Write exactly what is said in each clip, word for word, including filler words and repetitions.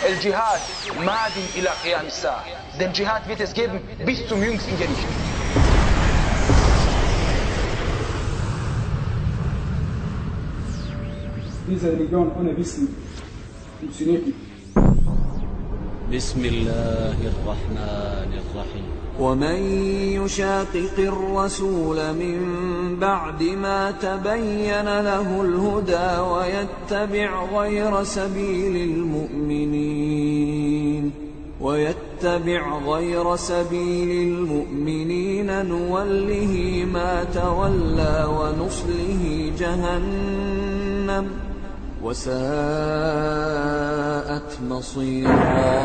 El-Jihad, Madin ila Qiyam as-Sa'a. Den Dschihad wird es geben bis zum jüngsten Gericht. Diese Religion ohne Wissen funktioniert nicht. بسم الله الرحمن الرحيم ومن يشاقق الرسول من بعد ما تبين له الهدى ويتبع غير سبيل المؤمنين ويتبع غير سبيل المؤمنين نوله ما تولى ونصله جهنم وساءت مصيرا.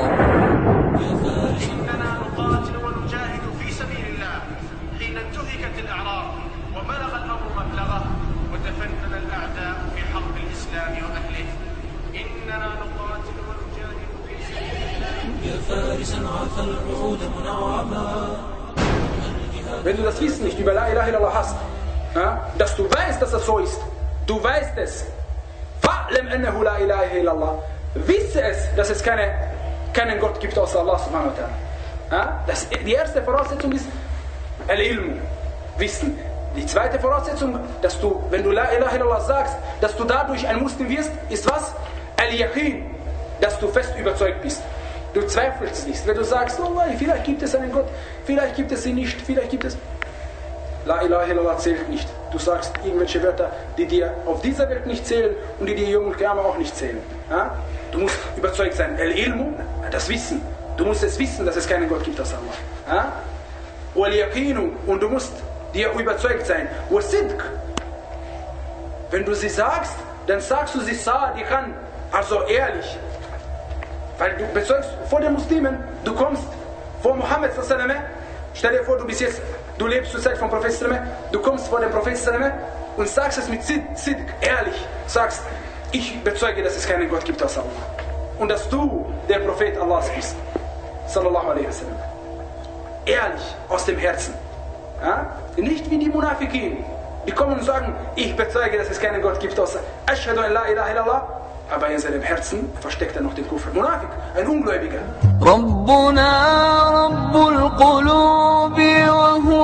إننا نقاتل ونجاهد في سبيل الله حين انتهكت الأعراض وبلغ الأمر مبلغه وتفنن الأعداء في حرب الإسلام وأهله. إننا نقاتل ونجاهد في سبيل الله يا فارسا عفى العهود منعما. Wenn du das Wissen nicht über La ilaha illallah hast, ja, dass du weißt, dass das so ist, du weißt es, fa'lam annahu la ilaha illallah, wisse es, dass es keine, keinen Gott gibt außer Allah subhanahu wa ta'ala. Ja, das, die erste Voraussetzung ist al-ilmu, Wissen. Die zweite Voraussetzung, dass du, wenn du La ilaha illallah sagst, dass du dadurch ein Muslim wirst, ist was? Al-Yaqin, dass du fest überzeugt bist. Du zweifelst nicht. Wenn du sagst, oh, vielleicht gibt es einen Gott, vielleicht gibt es ihn nicht, vielleicht gibt es... La ilaha illallah zählt nicht. Du sagst irgendwelche Wörter, die dir auf dieser Welt nicht zählen und die dir Yawm al-Qiyamah auch nicht zählen. Ja? Du musst überzeugt sein. Al-Ilmu, das Wissen. Du musst es wissen, dass es keinen Gott gibt außer Allah. Ja? Wal-Yaqinu, und du musst dir überzeugt sein. Wal-Sidq, wenn du sie sagst, dann sagst du sie sadiqan, also ehrlich. Weil du bezeugst vor den Muslimen, du kommst vor Muhammad sallallahu alaihi wasallam, stell dir vor, du bist jetzt, du lebst zur Zeit vom Prophet sallallahu alaihi wasallam, du kommst vor dem Prophet sallallahu alaihi wasallam und sagst es mit Sidq, ehrlich, sagst, ich bezeuge, dass es keinen Gott gibt außer Allah und dass du der Prophet Allahs bist, sallallahu alaihi wasallam. Ehrlich, aus dem Herzen. Ja? Nicht wie die Munafikin, die kommen und sagen, ich bezeuge, dass es keinen Gott gibt außer Ashhadu an la ilaha illallah, aber in seinem Herzen versteckt er noch den Kufr. Munafik, ein Ungläubiger. ربنا رب القلوب وهو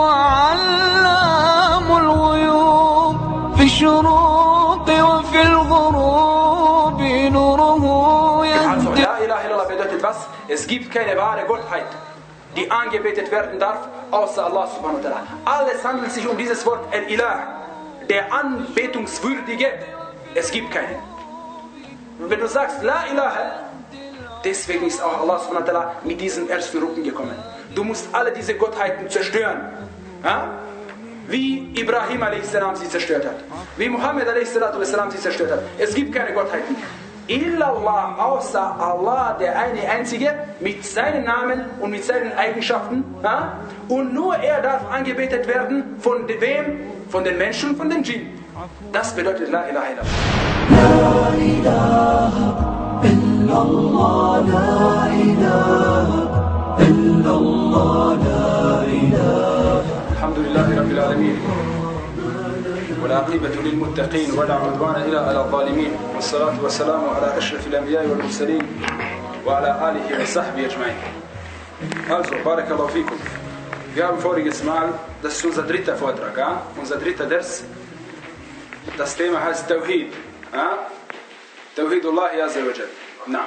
علام الغيوب في الشروق وفي الغروب نوره Also يهدي. La ilaha illallah bedeutet was? Es gibt keine wahre Gottheit, die angebetet werden darf, außer Allah subhanahu wa ta'ala. Alles handelt sich um dieses Wort El-Ilah, der Anbetungswürdige. Es gibt keinen. Wenn du sagst La ilaha, deswegen ist auch Allah subhanahu wa ta'ala mit diesen ersten Rücken gekommen. Du musst alle diese Gottheiten zerstören. Ja? Wie Ibrahim a s. sie zerstört hat. Wie Muhammad a s. sie zerstört hat. Es gibt keine Gottheiten. Illallah, außer Allah, der eine Einzige, mit seinen Namen und mit seinen Eigenschaften. Ja? Und nur er darf angebetet werden. Von wem? Von den Menschen und von den Djinn. Das bedeutet La ilaha illallah. La ilaha illallah, la ilaha illallah, la ilaha. Alhamdulillahi Rabbil Alameen. والعاقبة للمتقين ولا عدوان إلا على الظالمين والصلاة والسلام على أشرف الأنبياء والمرسلين وعلى آله وصحبه أجمعين. Also, Barakallahu fikum. Wir haben voriges Mal, das ist unser dritter Vortrag, ja? Unser dritter Ders. Das Thema heißt Tawhid. Ja? Tawhidullahi azza wa jal. Na.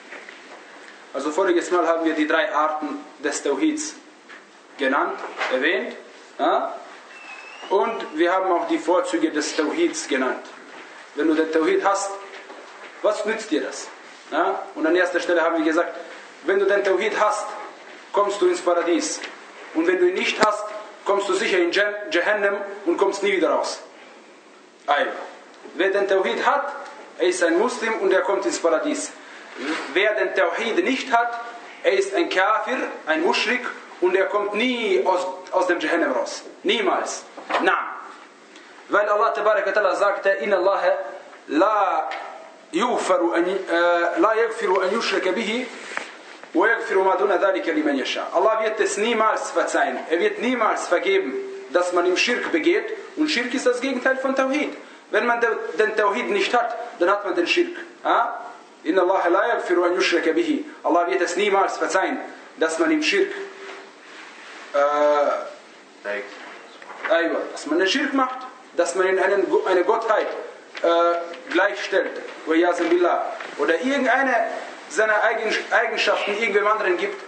Also voriges Mal haben wir die drei Arten des Tawhids genannt, erwähnt. Ja? Und wir haben auch die Vorzüge des Tawhids genannt. Wenn du den Tawhid hast, was nützt dir das? Ja? Und an erster Stelle haben wir gesagt, wenn du den Tawhid hast, kommst du ins Paradies. Und wenn du ihn nicht hast, kommst du sicher in Jahannam und kommst nie wieder raus. Also, wer den Tawhid hat, er ist ein Muslim und er kommt ins Paradies. Wer den Tawhid nicht hat, er ist ein Kafir, ein Mushrik und er kommt nie aus, aus dem Jahannam raus. Niemals. Na. Weil Allah tabaraka ta'ala sagte, Inna Allah la yughfiru an la yaghfiru an yushraka bihi wa yaghfiru ma duna dhalika liman yasha. Allah wird es niemals verzeihen. Er wird niemals vergeben, dass man ihm Schirk begeht. Und Schirk ist das Gegenteil von Tawhid. Wenn man den Tawhid nicht hat, dann hat man den Schirk. Ja? Inna Allah la yaghfiru an yushraka bihi. Allah wird es niemals verzeihen, dass man ihm Schirk äh, dass man einen Schirk macht, dass man in einen, eine Gottheit äh, gleichstellt oder irgendeine seiner Eigenschaften irgendwem anderen gibt.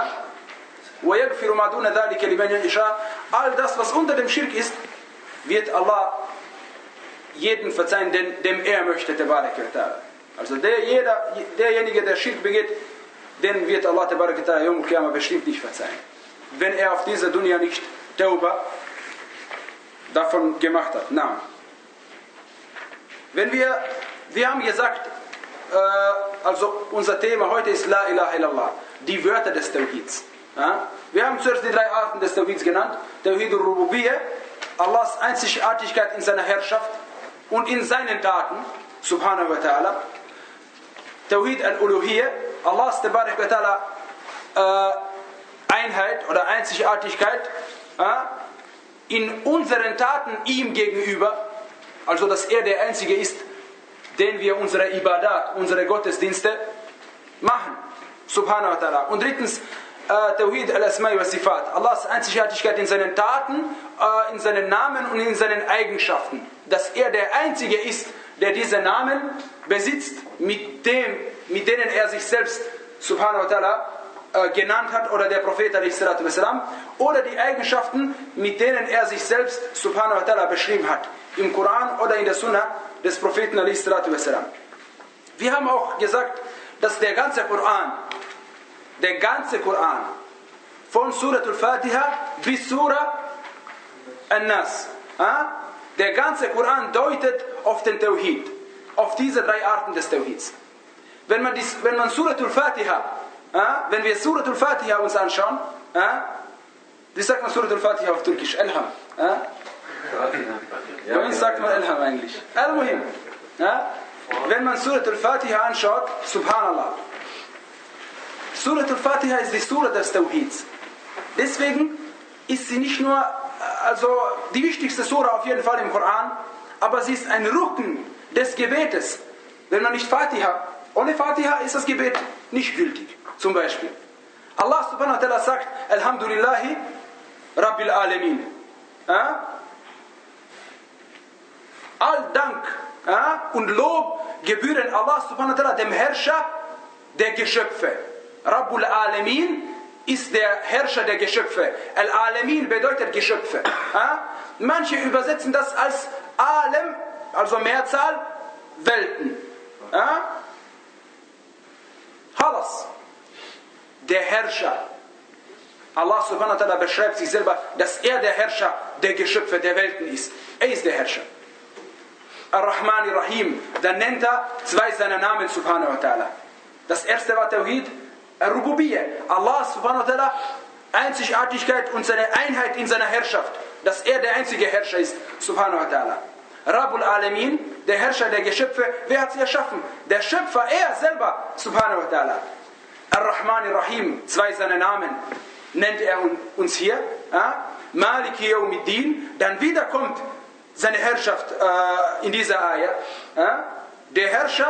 All das, was unter dem Schirk ist, wird Allah jeden verzeihen, dem, dem er möchte. Also der, jeder, derjenige, der Schirk begeht, den wird Allah bestimmt nicht verzeihen, wenn er auf dieser Dunya nicht Tauba davon gemacht hat. Na. Wenn wir, wir haben gesagt, äh, also unser Thema heute ist La ilaha illallah, die Wörter des Tawhids. Ja? Wir haben zuerst die drei Arten des Tawhids genannt. Tawhid al-Rububiyyah, Allahs Einzigartigkeit in seiner Herrschaft und in seinen Taten, subhanahu wa ta'ala. Tawhid al-Uluhiyyah, Allahs tabarak wa ta'ala äh, Einheit oder Einzigartigkeit äh, in unseren Taten ihm gegenüber, also dass er der Einzige ist, den wir unsere Ibadat, unsere Gottesdienste machen, subhanahu wa ta'ala. Und drittens, äh, Tawhid al-Asma'i wa Sifat, Allahs Einzigartigkeit in seinen Taten, äh, in seinen Namen und in seinen Eigenschaften, dass er der Einzige ist, der diese Namen besitzt, mit, dem, mit denen er sich selbst, subhanahu wa ta'ala, genannt hat, oder der Prophet wassalam, oder die Eigenschaften, mit denen er sich selbst subhanahu wa ta'ala beschrieben hat, im Koran oder in der Sunna des Propheten wassalam. Wir haben auch gesagt, dass der ganze Koran, der ganze Koran, von Surat al-Fatiha bis Surah An-Nas, der ganze Koran deutet auf den Tawhid, auf diese drei Arten des Tawhids. Wenn man, dies, wenn man Surat al-Fatiha Ah, wenn wir Surat al-Fatiha uns anschauen, ah, wie sagt man Surat al-Fatiha auf Türkisch? Elham. Ah? Bei uns sagt man Elham eigentlich. Al-Muhim. Ah? Wenn man Surat al-Fatiha anschaut, subhanallah. Surat al-Fatiha ist die Surat des Tawhids. Deswegen ist sie nicht nur, also die wichtigste Surah auf jeden Fall im Koran, aber sie ist ein Rücken des Gebetes. Wenn man nicht Fatiha, ohne Fatiha ist das Gebet nicht gültig. Zum Beispiel. Allah subhanahu wa ta'ala sagt, Alhamdulillahi Rabbil Alamin. Ja? All Dank ja? und Lob gebühren Allah subhanahu wa ta'ala, dem Herrscher der Geschöpfe. Rabbul Alamin ist der Herrscher der Geschöpfe. Al-Alamin bedeutet Geschöpfe. Ja? Manche übersetzen das als Alem, also Mehrzahl, Welten. Ja? Halas. Der Herrscher. Allah subhanahu wa ta'ala beschreibt sich selber, dass er der Herrscher der Geschöpfe, der Welten ist. Er ist der Herrscher. Ar-Rahman Ar-Rahim. Dann nennt er zwei seiner Namen subhanahu wa ta'ala. Das erste war Tawhid Ar-Rububiyyah. Allah subhanahu wa ta'ala Einzigartigkeit und seine Einheit in seiner Herrschaft. Dass er der einzige Herrscher ist subhanahu wa ta'ala. Rabbul Alamin, der Herrscher der Geschöpfe. Wer hat sie erschaffen? Der Schöpfer, er selber subhanahu wa ta'ala. Ar-Rahman Ar-Rahim, zwei seiner Namen nennt er uns hier. Ja? Maliki Yawmiddin, dann wieder kommt seine Herrschaft äh, in dieser Ayah. Ja? Der Herrscher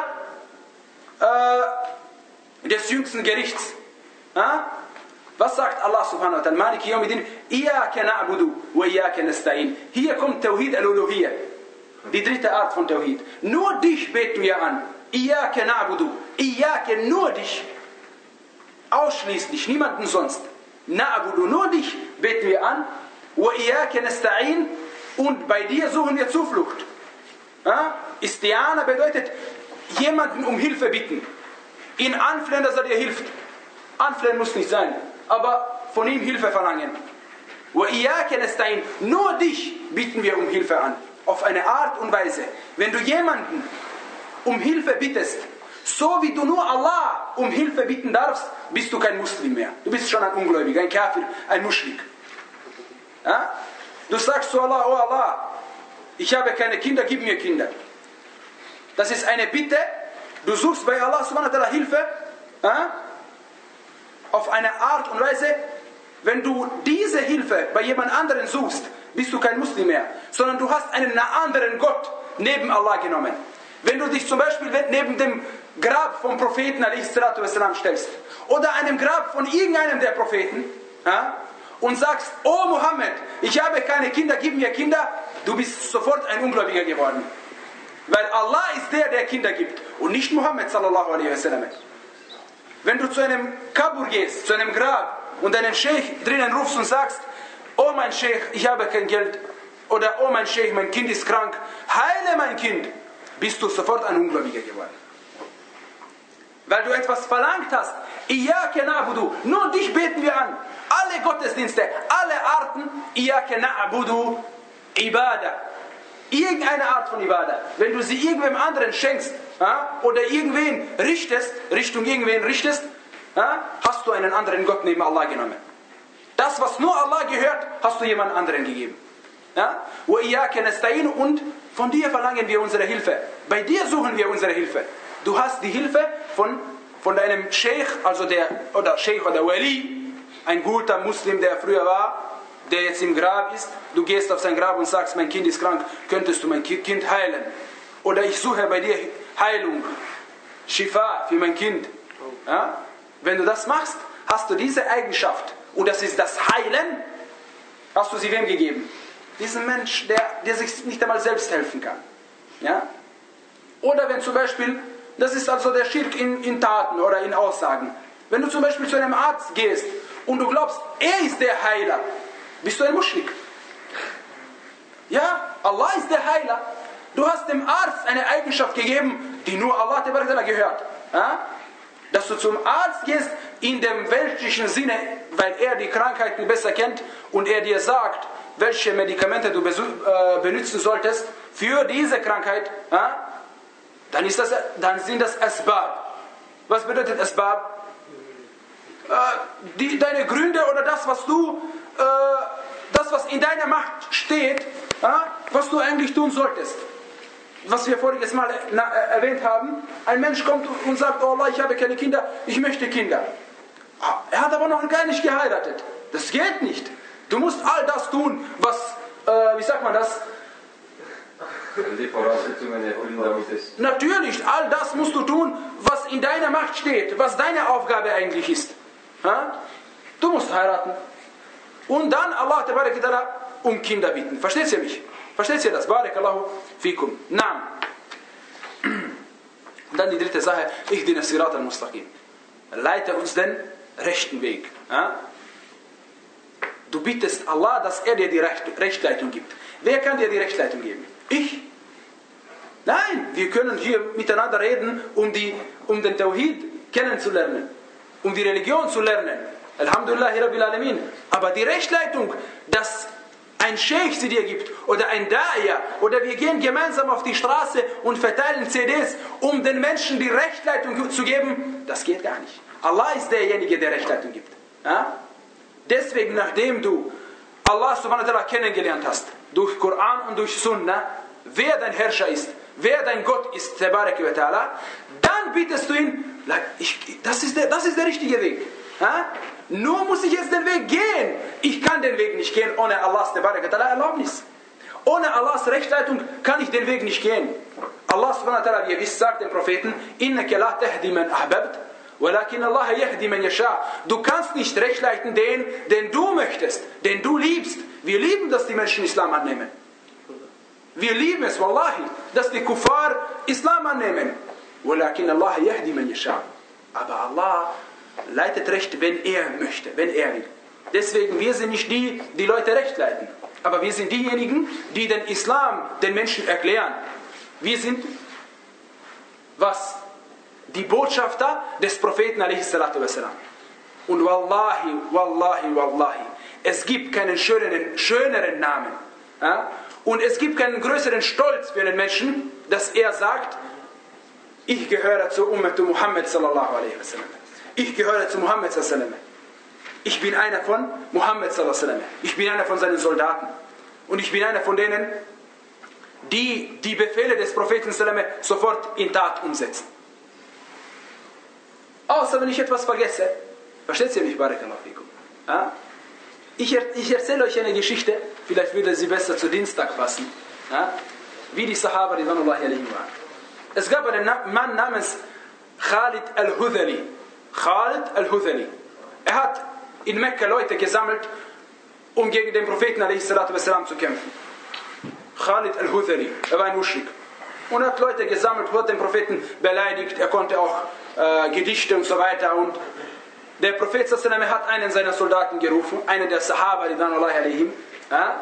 äh, des jüngsten Gerichts. Ja? Was sagt Allah subhanahu wa ta'ala? Maliki Yawmiddin, Iyaka na'budu wa iyaka nasta'in. Hier kommt Tawhid al-Uluhiyyah, die dritte Art von Tawhid. Nur dich beten wir an. Iyaka na'budu, Iyaka, nur dich. Ausschließlich, niemanden sonst. Na'budu, nur dich beten wir an. Wa iyaka nasta'in, und bei dir suchen wir Zuflucht. Ja? Isti'ana bedeutet jemanden um Hilfe bitten. Ihn anflehen, dass er dir hilft. Anflehen muss nicht sein, aber von ihm Hilfe verlangen. Wa iyaka nasta'in, nur dich bitten wir um Hilfe an. Auf eine Art und Weise. Wenn du jemanden um Hilfe bittest, so wie du nur Allah um Hilfe bitten darfst, bist du kein Muslim mehr. Du bist schon ein Ungläubiger, ein Kafir, ein Muschrik. Ja? Du sagst zu Allah, oh Allah, ich habe keine Kinder, gib mir Kinder. Das ist eine Bitte. Du suchst bei Allah subhanahu wa ta'ala Hilfe. Ja? Auf eine Art und Weise, wenn du diese Hilfe bei jemand anderen suchst, bist du kein Muslim mehr. Sondern du hast einen anderen Gott neben Allah genommen. Wenn du dich zum Beispiel neben dem Grab vom Propheten a s. stellst oder einem Grab von irgendeinem der Propheten, ja, und sagst, oh Mohammed, ich habe keine Kinder, gib mir Kinder, du bist sofort ein Ungläubiger geworden. Weil Allah ist der, der Kinder gibt und nicht Mohammed sallallahu alaihi wasallam. Wenn du zu einem Kabur gehst, zu einem Grab und einen Sheikh drinnen rufst und sagst, oh mein Sheikh, ich habe kein Geld, oder oh mein Sheikh, mein Kind ist krank, heile mein Kind, bist du sofort ein Ungläubiger geworden. Weil du etwas verlangt hast. Iyake na'budu, nur dich beten wir an. Alle Gottesdienste, alle Arten, Iyake na'budu, Ibadah. Irgendeine Art von Ibadah. Wenn du sie irgendwem anderen schenkst, ja, oder irgendwen richtest, Richtung irgendwen richtest, ja, hast du einen anderen Gott neben Allah genommen. Das, was nur Allah gehört, hast du jemand anderen gegeben. Ja? Und von dir verlangen wir unsere Hilfe. Bei dir suchen wir unsere Hilfe. Du hast die Hilfe von, von deinem Sheikh, also der, oder Sheikh oder Wali, ein guter Muslim, der früher war, der jetzt im Grab ist. Du gehst auf sein Grab und sagst, mein Kind ist krank, könntest du mein Kind heilen? Oder ich suche bei dir Heilung, Shifa für mein Kind. Ja? Wenn du das machst, hast du diese Eigenschaft. Und das ist das Heilen, hast du sie wem gegeben? Diesen Mensch, der, der sich nicht einmal selbst helfen kann. Ja? Oder wenn zum Beispiel, das ist also der Schirk in, in Taten oder in Aussagen. Wenn du zum Beispiel zu einem Arzt gehst und du glaubst, er ist der Heiler, bist du ein Muschrik. Ja, Allah ist der Heiler. Du hast dem Arzt eine Eigenschaft gegeben, die nur Allah gehört. Ja? Dass du zum Arzt gehst in dem weltlichen Sinne, weil er die Krankheiten besser kennt und er dir sagt, welche Medikamente du äh, benutzen solltest für diese Krankheit, ja? dann, ist das, dann sind das Asbab. Was bedeutet Asbab? Äh, die, deine Gründe oder das, was du, äh, das, was in deiner Macht steht, ja? was du eigentlich tun solltest. Was wir voriges Mal erwähnt haben, ein Mensch kommt und sagt, oh Allah, ich habe keine Kinder, ich möchte Kinder. Er hat aber noch gar nicht geheiratet. Das geht nicht. Du musst all das tun, was, äh, wie sagt man das? Die Voraussetzungen erfüllen, damit es... Natürlich, all das musst du tun, was in deiner Macht steht, was deine Aufgabe eigentlich ist. Ja? Du musst heiraten. Und dann Allah um Kinder bitten. Versteht ihr mich? Versteht ihr das? Barakallahu fikum. Naam. Und dann die dritte Sache. Ihdina sirat al-mustaqim. Leite uns den rechten Weg. Ja? Du bittest Allah, dass er dir die Recht, Rechtleitung gibt. Wer kann dir die Rechtleitung geben? Ich? Nein, wir können hier miteinander reden, um, die, um den Tawhid kennenzulernen. Um die Religion zu lernen. Alhamdulillahi Rabbil Alamin. Aber die Rechtleitung, dass ein Sheikh sie dir gibt oder ein Da'ia oder wir gehen gemeinsam auf die Straße und verteilen C Ds, um den Menschen die Rechtleitung zu geben, das geht gar nicht. Allah ist derjenige, der Rechtleitung gibt. Ja? Deswegen, nachdem du Allah subhanahu wa ta'ala kennengelernt hast, durch Koran und durch Sunnah, wer dein Herrscher ist, wer dein Gott ist, tabarak wa ta'ala, dann bittest du ihn, ich, das, ist der, das ist der richtige Weg. Ja? Nur muss ich jetzt den Weg gehen. Ich kann den Weg nicht gehen ohne Allahs Erlaubnis. Ohne Allahs Rechtleitung kann ich den Weg nicht gehen. Allah subhanahu wa ta'ala, wie ihr wisst, sagt dem Propheten, innaka la tahdi man ahbabt, walakin Allah yahdi man yasha. Du kannst nicht rechtleiten den, den du möchtest, den du liebst. Wir lieben, dass die Menschen Islam annehmen. Wir lieben es, wallahi, dass die Kuffar Islam annehmen. Walakin Allah yahdi man yasha. Aber Allah leitet recht, wenn er möchte, wenn er will. Deswegen, wir sind nicht die, die Leute recht leiten. Aber wir sind diejenigen, die den Islam den Menschen erklären. Wir sind, was? Die Botschafter des Propheten alaihi salatu wassalam. Und wallahi, wallahi, wallahi, es gibt keinen schöneren, schöneren Namen. Ja? Und es gibt keinen größeren Stolz für einen Menschen, dass er sagt, ich gehöre zur Ummat Muhammad sallallahu alaihi wasallam. Ich gehöre zu Muhammad sallallahu alaihi wasallam. Ich bin einer von Muhammad sallallahu alaihi wasallam. Ich bin einer von seinen Soldaten. Und ich bin einer von denen, die die Befehle des Propheten sallallahu alaihi wasallam sofort in Tat umsetzen. Außer wenn ich etwas vergesse. Versteht ihr mich, barakallahu fikum? Ja? Ich, er, ich erzähle euch eine Geschichte, vielleicht würde sie besser zu Dienstag passen. Ja? Wie die Sahaba, die Wanullahi alaihim waren. Es gab einen Mann namens Khalid al-Hudhali. Khalid al-Hudhali. Er hat in Mekka Leute gesammelt, um gegen den Propheten a s. zu kämpfen. Khalid al-Hudhali, er war ein Muschrik. Und er hat Leute gesammelt, hat den Propheten beleidigt, er konnte auch äh, Gedichte und so weiter. Und der Prophet hat einen seiner Soldaten gerufen, einen der Sahaba, die dann Allah alayhim. Ja?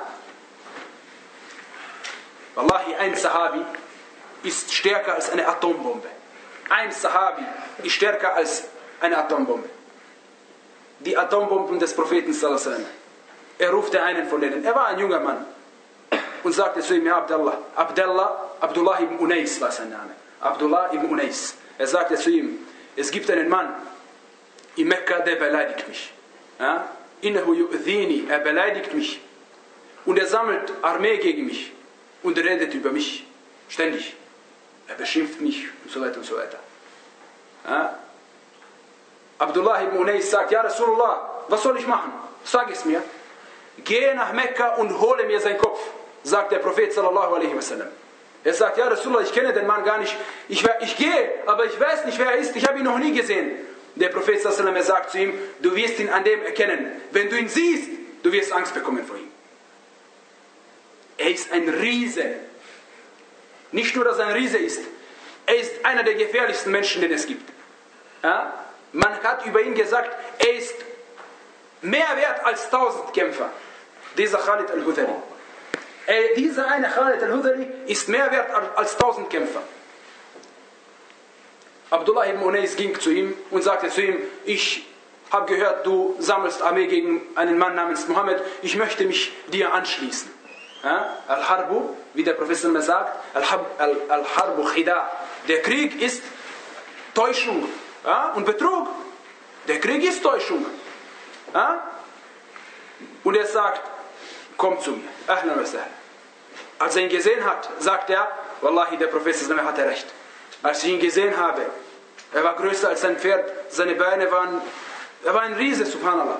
Wallahi, ein Sahabi ist stärker als eine Atombombe. Ein Sahabi ist stärker als eine Atombombe. Die Atombomben des Propheten sallallahu alaihi wasallam. Er rufte einen von denen. Er war ein junger Mann und sagte zu ihm: Ja, Abdullah, Abdullah, Abdullah ibn Unais war sein Name. Abdullah ibn Unais. Er sagte zu ihm: Es gibt einen Mann in Mekka, der beleidigt mich. Ja? Innahu yu'dhini, er beleidigt mich. Und er sammelt Armee gegen mich und redet über mich ständig. Er beschimpft mich und so weiter und so weiter. Ja? Abdullah ibn Unais sagt: Ja, Rasulullah, was soll ich machen? Sag es mir. Gehe nach Mekka und hole mir seinen Kopf, sagt der Prophet sallallahu alaihi wasallam. Er sagt: Ja, Rasulullah, ich kenne den Mann gar nicht. Ich, ich gehe, aber ich weiß nicht, wer er ist. Ich habe ihn noch nie gesehen. Der Prophet sallallahu alaihi wasallam sagt zu ihm: Du wirst ihn an dem erkennen. Wenn du ihn siehst, du wirst Angst bekommen vor ihm. Er ist ein Riese. Nicht nur, dass er ein Riese ist. Er ist einer der gefährlichsten Menschen, den es gibt. Ja? Man hat über ihn gesagt, er ist mehr wert als tausend Kämpfer. Dieser Khalid al-Hudhali. Dieser eine Khalid al-Hudhali ist mehr wert als tausend Kämpfer. Abdullah ibn Unais ging zu ihm und sagte zu ihm: Ich habe gehört, du sammelst Armee gegen einen Mann namens Mohammed. Ich möchte mich dir anschließen. Ja? Al-Harbu, wie der Professor mir sagt, Al-Harbu Khida. Der Krieg ist Täuschung, ja? Und Betrug. Der Krieg ist Täuschung. Ja? Und er sagt: Komm zu mir. Ahlan wa sahlan. Als er ihn gesehen hat, sagt er: Wallahi, der Professor hatte recht. Als ich ihn gesehen habe, er war größer als sein Pferd, seine Beine waren, er war ein Riese, subhanallah.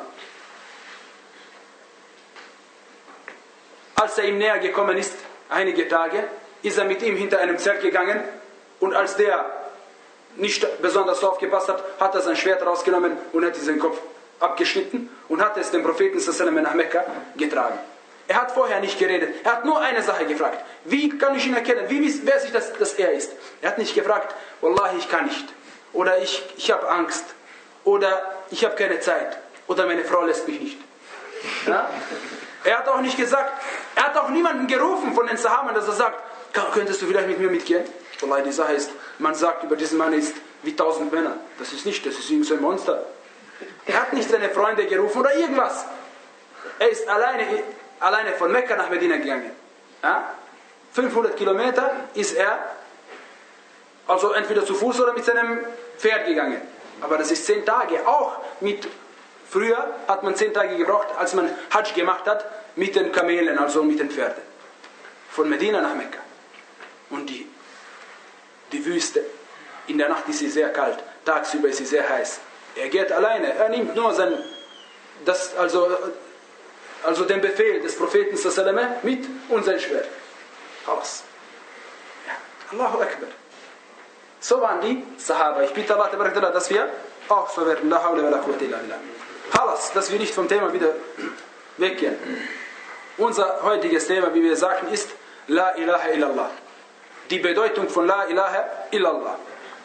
Als er ihm näher gekommen ist, einige Tage, ist er mit ihm hinter einem Zelt gegangen und als der nicht besonders aufgepasst hat, hat er sein Schwert rausgenommen und hat seinen Kopf abgeschnitten und hat es dem Propheten sallallahu nach Mekka getragen. Er hat vorher nicht geredet. Er hat nur eine Sache gefragt: Wie kann ich ihn erkennen? Wie weiß ich, dass, dass er ist? Er hat nicht gefragt: Wallahi, ich kann nicht. Oder ich, ich habe Angst. Oder ich habe keine Zeit. Oder meine Frau lässt mich nicht. Ja? Er hat auch nicht gesagt, er hat auch niemanden gerufen von den Sahaben, dass er sagt: Könntest du vielleicht mit mir mitgehen? Wallahi, die Sache ist, man sagt über diesen Mann, er ist wie tausend Männer. Das ist nicht, das ist irgend so ein Monster. Er hat nicht seine Freunde gerufen oder irgendwas. Er ist alleine, alleine von Mekka nach Medina gegangen. Ja? fünfhundert Kilometer ist er, also entweder zu Fuß oder mit seinem Pferd gegangen. Aber das ist zehn Tage. Auch mit, früher hat man zehn Tage gebraucht, als man Hajj gemacht hat, mit den Kamelen, also mit den Pferden. Von Medina nach Mekka. Und die, die Wüste, in der Nacht ist sie sehr kalt, tagsüber ist sie sehr heiß. Er geht alleine, er nimmt nur sein, das, also, also den Befehl des Propheten sallallahu mit und sein Schwert. Alles. Ja. Allahu Akbar. So waren die Sahaba. Ich bitte Allah, dass wir auch verwerten. La hawla wa la quwwata illa billah. Alles, dass wir nicht vom Thema wieder weggehen. Unser heutiges Thema, wie wir sagen, ist La ilaha illallah. Die Bedeutung von La ilaha illallah.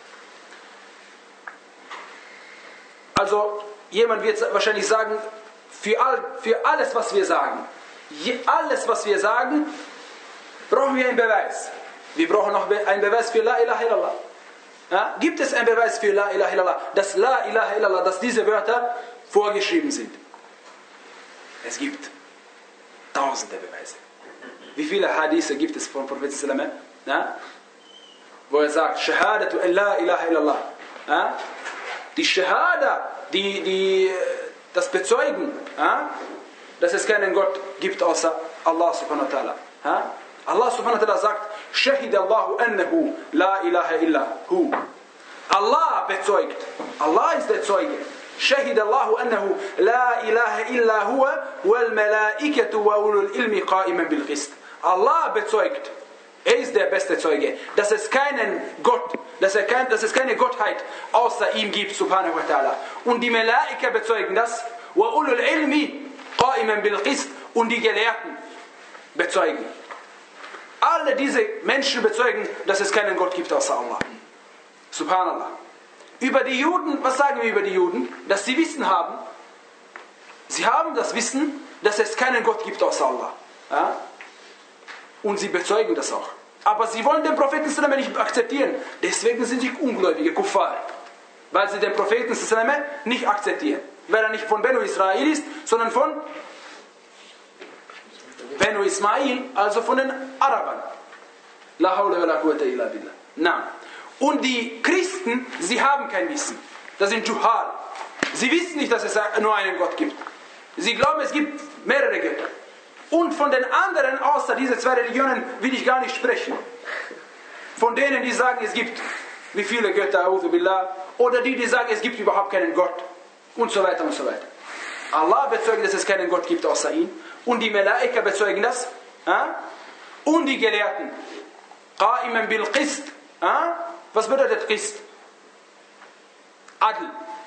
Also, jemand wird wahrscheinlich sagen, für, all, für alles, was wir sagen, je, alles, was wir sagen, brauchen wir einen Beweis. Wir brauchen noch einen Beweis für La ilaha illallah. Ja? Gibt es einen Beweis für La ilaha illallah, dass La ilaha illallah, dass diese Wörter vorgeschrieben sind? Es gibt tausende Beweise. Wie viele Hadithe gibt es vom Propheten sallallahu alaihi wasallam, wo er sagt, Shahadatu an La ilaha illallah. Ja? Die Shahada, die, die, das Bezeugen, ja? Dass es keinen Gott gibt außer Allah subhanahu wa ta'ala. Ja? Allah subhanahu wa ta'ala sagt, Shahidallahu annahu la ilaha illa hu. Allah bezeugt. Allah ist der Zeuge. Shahidallahu annahu la ilaha illa huwa wal malaikatu wa ulul ilmi qa'iman bil qist. Allah bezeugt, Er ist der beste Zeuge, dass es keinen Gott, dass, er kein, dass es keine Gottheit außer ihm gibt, subhanahu wa ta'ala. Und die Malaika bezeugen das. Wa ulul ilmi qa'iman bil qist. Und die Gelehrten bezeugen. Alle diese Menschen bezeugen, dass es keinen Gott gibt außer Allah. Subhanallah. Über die Juden, was sagen wir über die Juden? Dass sie Wissen haben. Sie haben das Wissen, dass es keinen Gott gibt außer Allah. Ja? Und sie bezeugen das auch. Aber sie wollen den Propheten nicht akzeptieren. Deswegen sind sie ungläubige Kuffar. Weil sie den Propheten nicht akzeptieren. Weil er nicht von Benu Israel ist, sondern von Benu Ismail, also von den Arabern. La hawla wa la quwwata illa billah. Na. Und die Christen, sie haben kein Wissen. Das sind Juhal. Sie wissen nicht, dass es nur einen Gott gibt. Sie glauben, es gibt mehrere Götter. Und von den anderen, außer diese zwei Religionen, will ich gar nicht sprechen. Von denen, die sagen, es gibt wie viele Götter, a'udhu billah, oder die, die sagen, es gibt überhaupt keinen Gott. Und so weiter und so weiter. Allah bezeugt, dass es keinen Gott gibt außer ihm. Und die Malaika bezeugen das. Ja? Und die Gelehrten. Qa'iman bil qist. Ja? Was bedeutet Qist? Adl.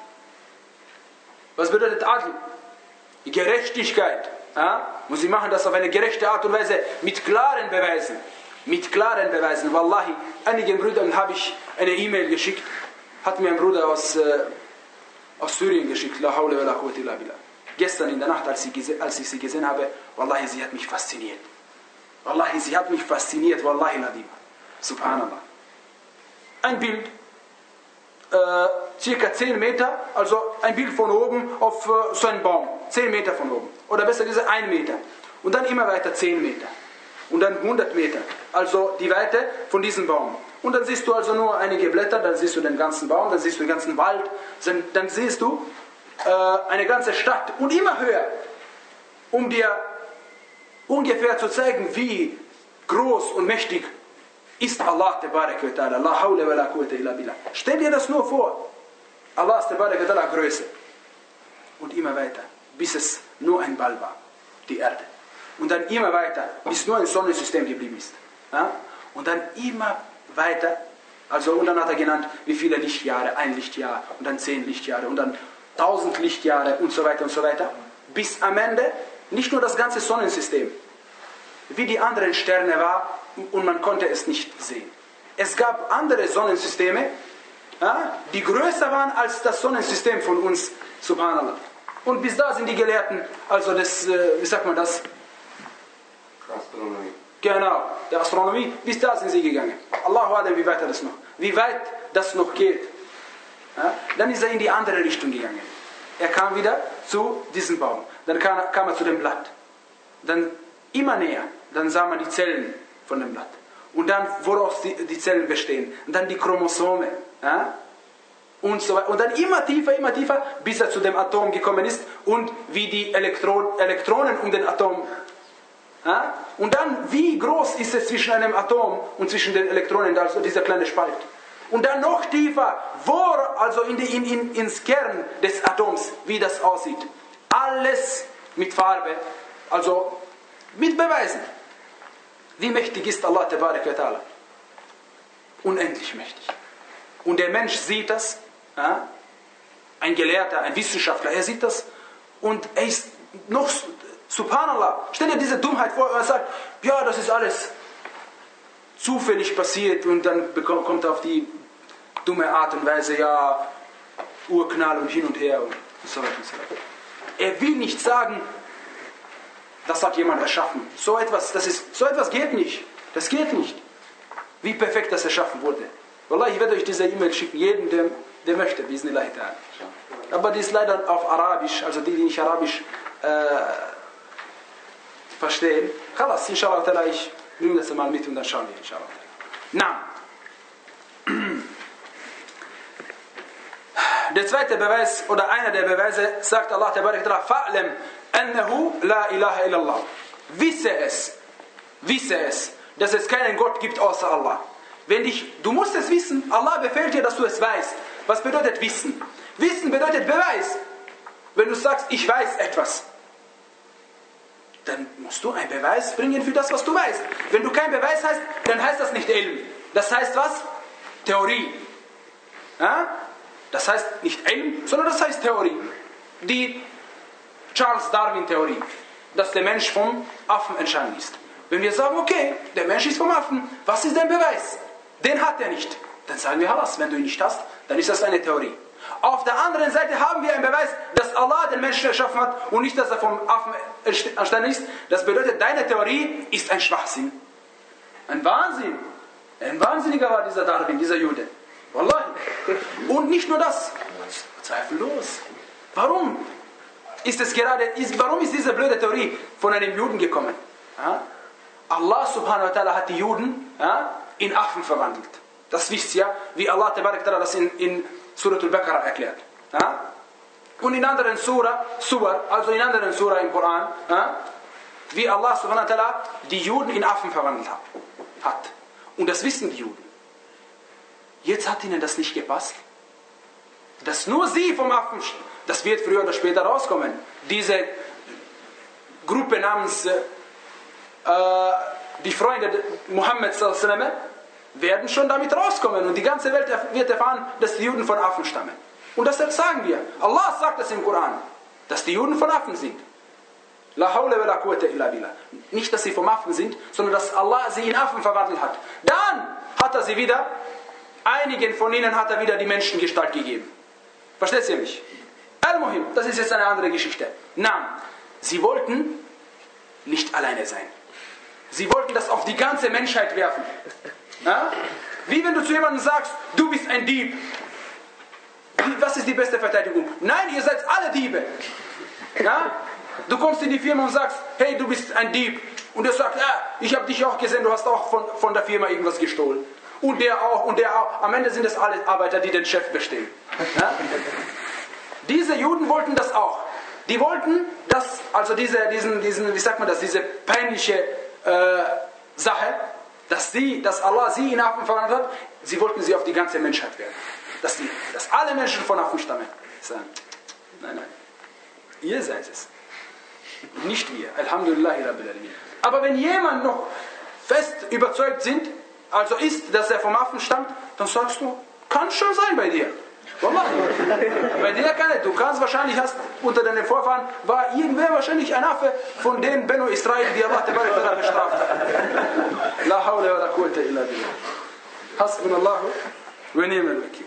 Was bedeutet Adl? Gerechtigkeit. Ja? Und sie machen das auf eine gerechte Art und Weise mit klaren Beweisen. Mit klaren Beweisen. Wallahi, einigen Brüdern habe ich eine E-Mail geschickt. Hat mir ein Bruder aus, äh, aus Syrien geschickt. La hawla wa la quwwata illa billah. Gestern in der Nacht, als ich, als ich sie gesehen habe, Wallahi, sie hat mich fasziniert. Wallahi, sie hat mich fasziniert. Wallahi ladim. Subhanallah. Ein Bild, äh, circa zehn Meter, also ein Bild von oben auf äh, so einen Baum. zehn Meter von oben. Oder besser gesagt, ein Meter. Und dann immer weiter zehn Meter. Und dann hundert Meter. Also die Weite von diesem Baum. Und dann siehst du also nur einige Blätter, dann siehst du den ganzen Baum, dann siehst du den ganzen Wald, dann, dann siehst du äh, eine ganze Stadt. Und immer höher. Um dir ungefähr zu zeigen, wie groß und mächtig ist Allah tabarak wa ta'ala. La hawla wa la quwwata illa billah. Stell dir das nur vor. Allah ist tabarak wa ta'ala Größe. Und immer weiter, bis es nur ein Ball war. Die Erde. Und dann immer weiter, bis nur ein Sonnensystem geblieben ist. Ja? Und dann immer weiter, also und dann hat er genannt, wie viele Lichtjahre, ein Lichtjahr und dann zehn Lichtjahre und dann tausend Lichtjahre und so weiter und so weiter. Bis am Ende nicht nur das ganze Sonnensystem, wie die anderen Sterne war und man konnte es nicht sehen. Es gab andere Sonnensysteme, ja, die größer waren als das Sonnensystem von uns, subhanallah. Und bis da sind die Gelehrten, also das, wie sagt man das? Astronomie. Genau, der Astronomie, bis da sind sie gegangen. Allahu Alam, wie weit das noch, wie weit das noch geht. Ja? Dann ist er in die andere Richtung gegangen. Er kam wieder zu diesem Baum. Dann kam, kam er zu dem Blatt. Dann immer näher. Dann sah man die Zellen von dem Blatt. Und dann, woraus die, die Zellen bestehen. Und dann die Chromosome. Ja? Und so weiter. Und dann immer tiefer, immer tiefer, bis er zu dem Atom gekommen ist. Und wie die Elektron, Elektronen um den Atom. Ja? Und dann, wie groß ist es zwischen einem Atom und zwischen den Elektronen, also dieser kleine Spalt. Und dann noch tiefer, wo, also in die, in, in, ins Kern des Atoms, wie das aussieht. Alles mit Farbe, also mit Beweisen. Wie mächtig ist Allah tabarak wa ta'ala? Unendlich mächtig. Und der Mensch sieht das, ja? Ein Gelehrter, ein Wissenschaftler, er sieht das und er ist noch, subhanallah, stell dir diese Dummheit vor, er sagt, ja, das ist alles zufällig passiert und dann kommt er auf die dumme Art und Weise, ja, Urknall und hin und her und so weiter und so weiter. Er will nicht sagen, das hat jemand erschaffen. So etwas, das ist, so etwas geht nicht. Das geht nicht. Wie perfekt das erschaffen wurde. Wallah, ich werde euch diese E-Mail schicken, jedem, der, der möchte, bismillah ta'ala. Aber die ist leider auf Arabisch, also die, die nicht Arabisch äh, verstehen. Khalas, inshallah ta'ala, ich nehme das mal mit und dann schauen wir, inshallah ta'ala. Na. Der zweite Beweis, oder einer der Beweise, sagt Allah tabarak ta'ala, fa'lam annahu la ilaha illallah. Wisse es, wisse es, dass es keinen Gott gibt außer Allah. Wenn dich, du musst es wissen, Allah befehlt dir, dass du es weißt. Was bedeutet Wissen? Wissen bedeutet Beweis. Wenn du sagst, ich weiß etwas, dann musst du einen Beweis bringen für das, was du weißt. Wenn du keinen Beweis hast, dann heißt das nicht Ilm. Das heißt was? Theorie. Ja? Das heißt nicht Ilm, sondern das heißt Theorie. Die Charles Darwin-Theorie, dass der Mensch vom Affen entstanden ist. Wenn wir sagen, okay, der Mensch ist vom Affen, was ist der Beweis? Den hat er nicht. Dann sagen wir, Halas, wenn du ihn nicht hast, dann ist das eine Theorie. Auf der anderen Seite haben wir einen Beweis, dass Allah den Menschen erschaffen hat und nicht, dass er vom Affen entstanden ist. Das bedeutet, deine Theorie ist ein Schwachsinn. Ein Wahnsinn. Ein Wahnsinniger war dieser Darwin, dieser Jude. Wallahi. Und nicht nur das. Zweifellos. Warum ist es gerade, ist, warum ist diese blöde Theorie von einem Juden gekommen? Ja? Allah subhanahu wa ta'ala hat die Juden ja, in Affen verwandelt. Das wisst ihr, wie Allah tabarak ta'ala das in, in Surah al-Baqarah erklärt. Ja? Und in anderen Surah, Surah, also in anderen Surah im Koran, ja, wie Allah subhanahu wa ta'ala die Juden in Affen verwandelt hat. Und das wissen die Juden. Jetzt hat ihnen das nicht gepasst. Dass nur sie vom Affen, das wird früher oder später rauskommen. Diese Gruppe namens äh, die Freunde Mohammed sallallahu alaihi wasallam werden schon damit rauskommen. Und die ganze Welt wird erfahren, dass die Juden von Affen stammen. Und das sagen wir. Allah sagt das im Koran, dass die Juden von Affen sind. La hawla wa la quwwata illa billah. Nicht, dass sie vom Affen sind, sondern dass Allah sie in Affen verwandelt hat. Dann hat er sie wieder, einigen von ihnen hat er wieder die Menschengestalt gegeben. Versteht ihr mich? Al-Muhim, das ist jetzt eine andere Geschichte. Na, sie wollten nicht alleine sein. Sie wollten das auf die ganze Menschheit werfen. Ja? Wie wenn du zu jemandem sagst, du bist ein Dieb. Was ist die beste Verteidigung? Nein, ihr seid alle Diebe. Ja? Du kommst in die Firma und sagst, hey, du bist ein Dieb. Und er sagt, ja, ich habe dich auch gesehen, du hast auch von, von der Firma irgendwas gestohlen. Und der auch, und der auch. Am Ende sind es alle Arbeiter, die den Chef bestehen. Ja? Diese Juden wollten das auch. Die wollten, dass, also diese, diesen, diesen, wie sagt man das, diese peinliche äh, Sache, dass, sie, dass Allah sie in Affen verwandelt hat, sie wollten sie auf die ganze Menschheit werden. Dass, die, dass alle Menschen von Affen stammen. Sagen, nein, nein, ihr seid es. Nicht wir. Alhamdulillahi Rabbil Alamin. Aber wenn jemand noch fest überzeugt sind, also ist, dass er vom Affen stammt, dann sagst du, kann schon sein bei dir. Wallahi. Bei dir kann es. Du kannst wahrscheinlich, hast unter deinen Vorfahren, war irgendwer wahrscheinlich ein Affe von den Benu Israel, die Allah Ta'ala bestraft hat. La hawla wa la quwwata illa billah. Hasbunallahu wa ni'mal wakil.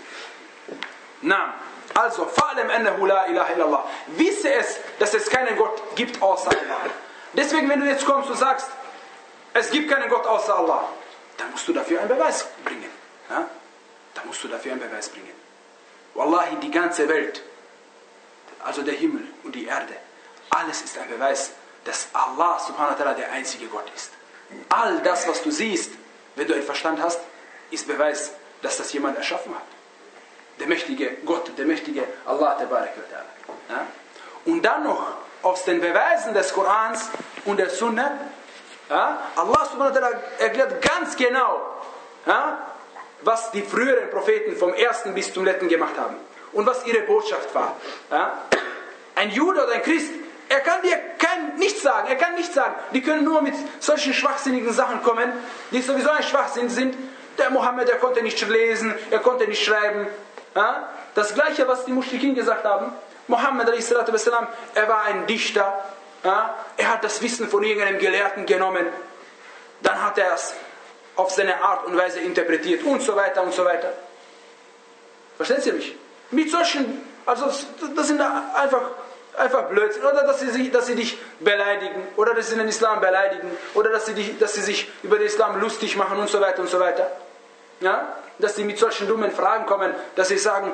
Na, also, fa'lam annahu la ilaha illallah. Wisse es, dass es keinen Gott gibt außer Allah. Deswegen, wenn du jetzt kommst und sagst, es gibt keinen Gott außer Allah, dann musst du dafür einen Beweis bringen. Ja? Dann musst du dafür einen Beweis bringen. Wallahi, die ganze Welt, also der Himmel und die Erde, alles ist ein Beweis, dass Allah subhanahu wa ta'ala der einzige Gott ist. All das, was du siehst, wenn du einen Verstand hast, ist Beweis, dass das jemand erschaffen hat. Der mächtige Gott, der mächtige Allah tabarak wa ta'ala. Ja? Und dann noch aus den Beweisen des Korans und der Sunna, ja, Allah subhanahu wa ta'ala erklärt ganz genau, ja, was die früheren Propheten vom ersten bis zum letzten gemacht haben und was ihre Botschaft war. Ja? Ein Jude oder ein Christ, er kann dir kein, nichts sagen, er kann nichts sagen. Die können nur mit solchen schwachsinnigen Sachen kommen, die sowieso ein Schwachsinn sind. Der Mohammed, er konnte nicht lesen, er konnte nicht schreiben. Ja? Das gleiche, was die Muschrikin gesagt haben. Mohammed, er war ein Dichter. Ja? Er hat das Wissen von irgendeinem Gelehrten genommen. Dann hat er es auf seine Art und Weise interpretiert und so weiter und so weiter. Verstehen Sie mich? Mit solchen, also das sind einfach, einfach Blödsinn. Oder dass sie, dass sie dich beleidigen, oder dass sie den Islam beleidigen, oder dass sie, dich, dass sie sich über den Islam lustig machen und so weiter und so weiter. Ja? Dass sie mit solchen dummen Fragen kommen, dass sie sagen,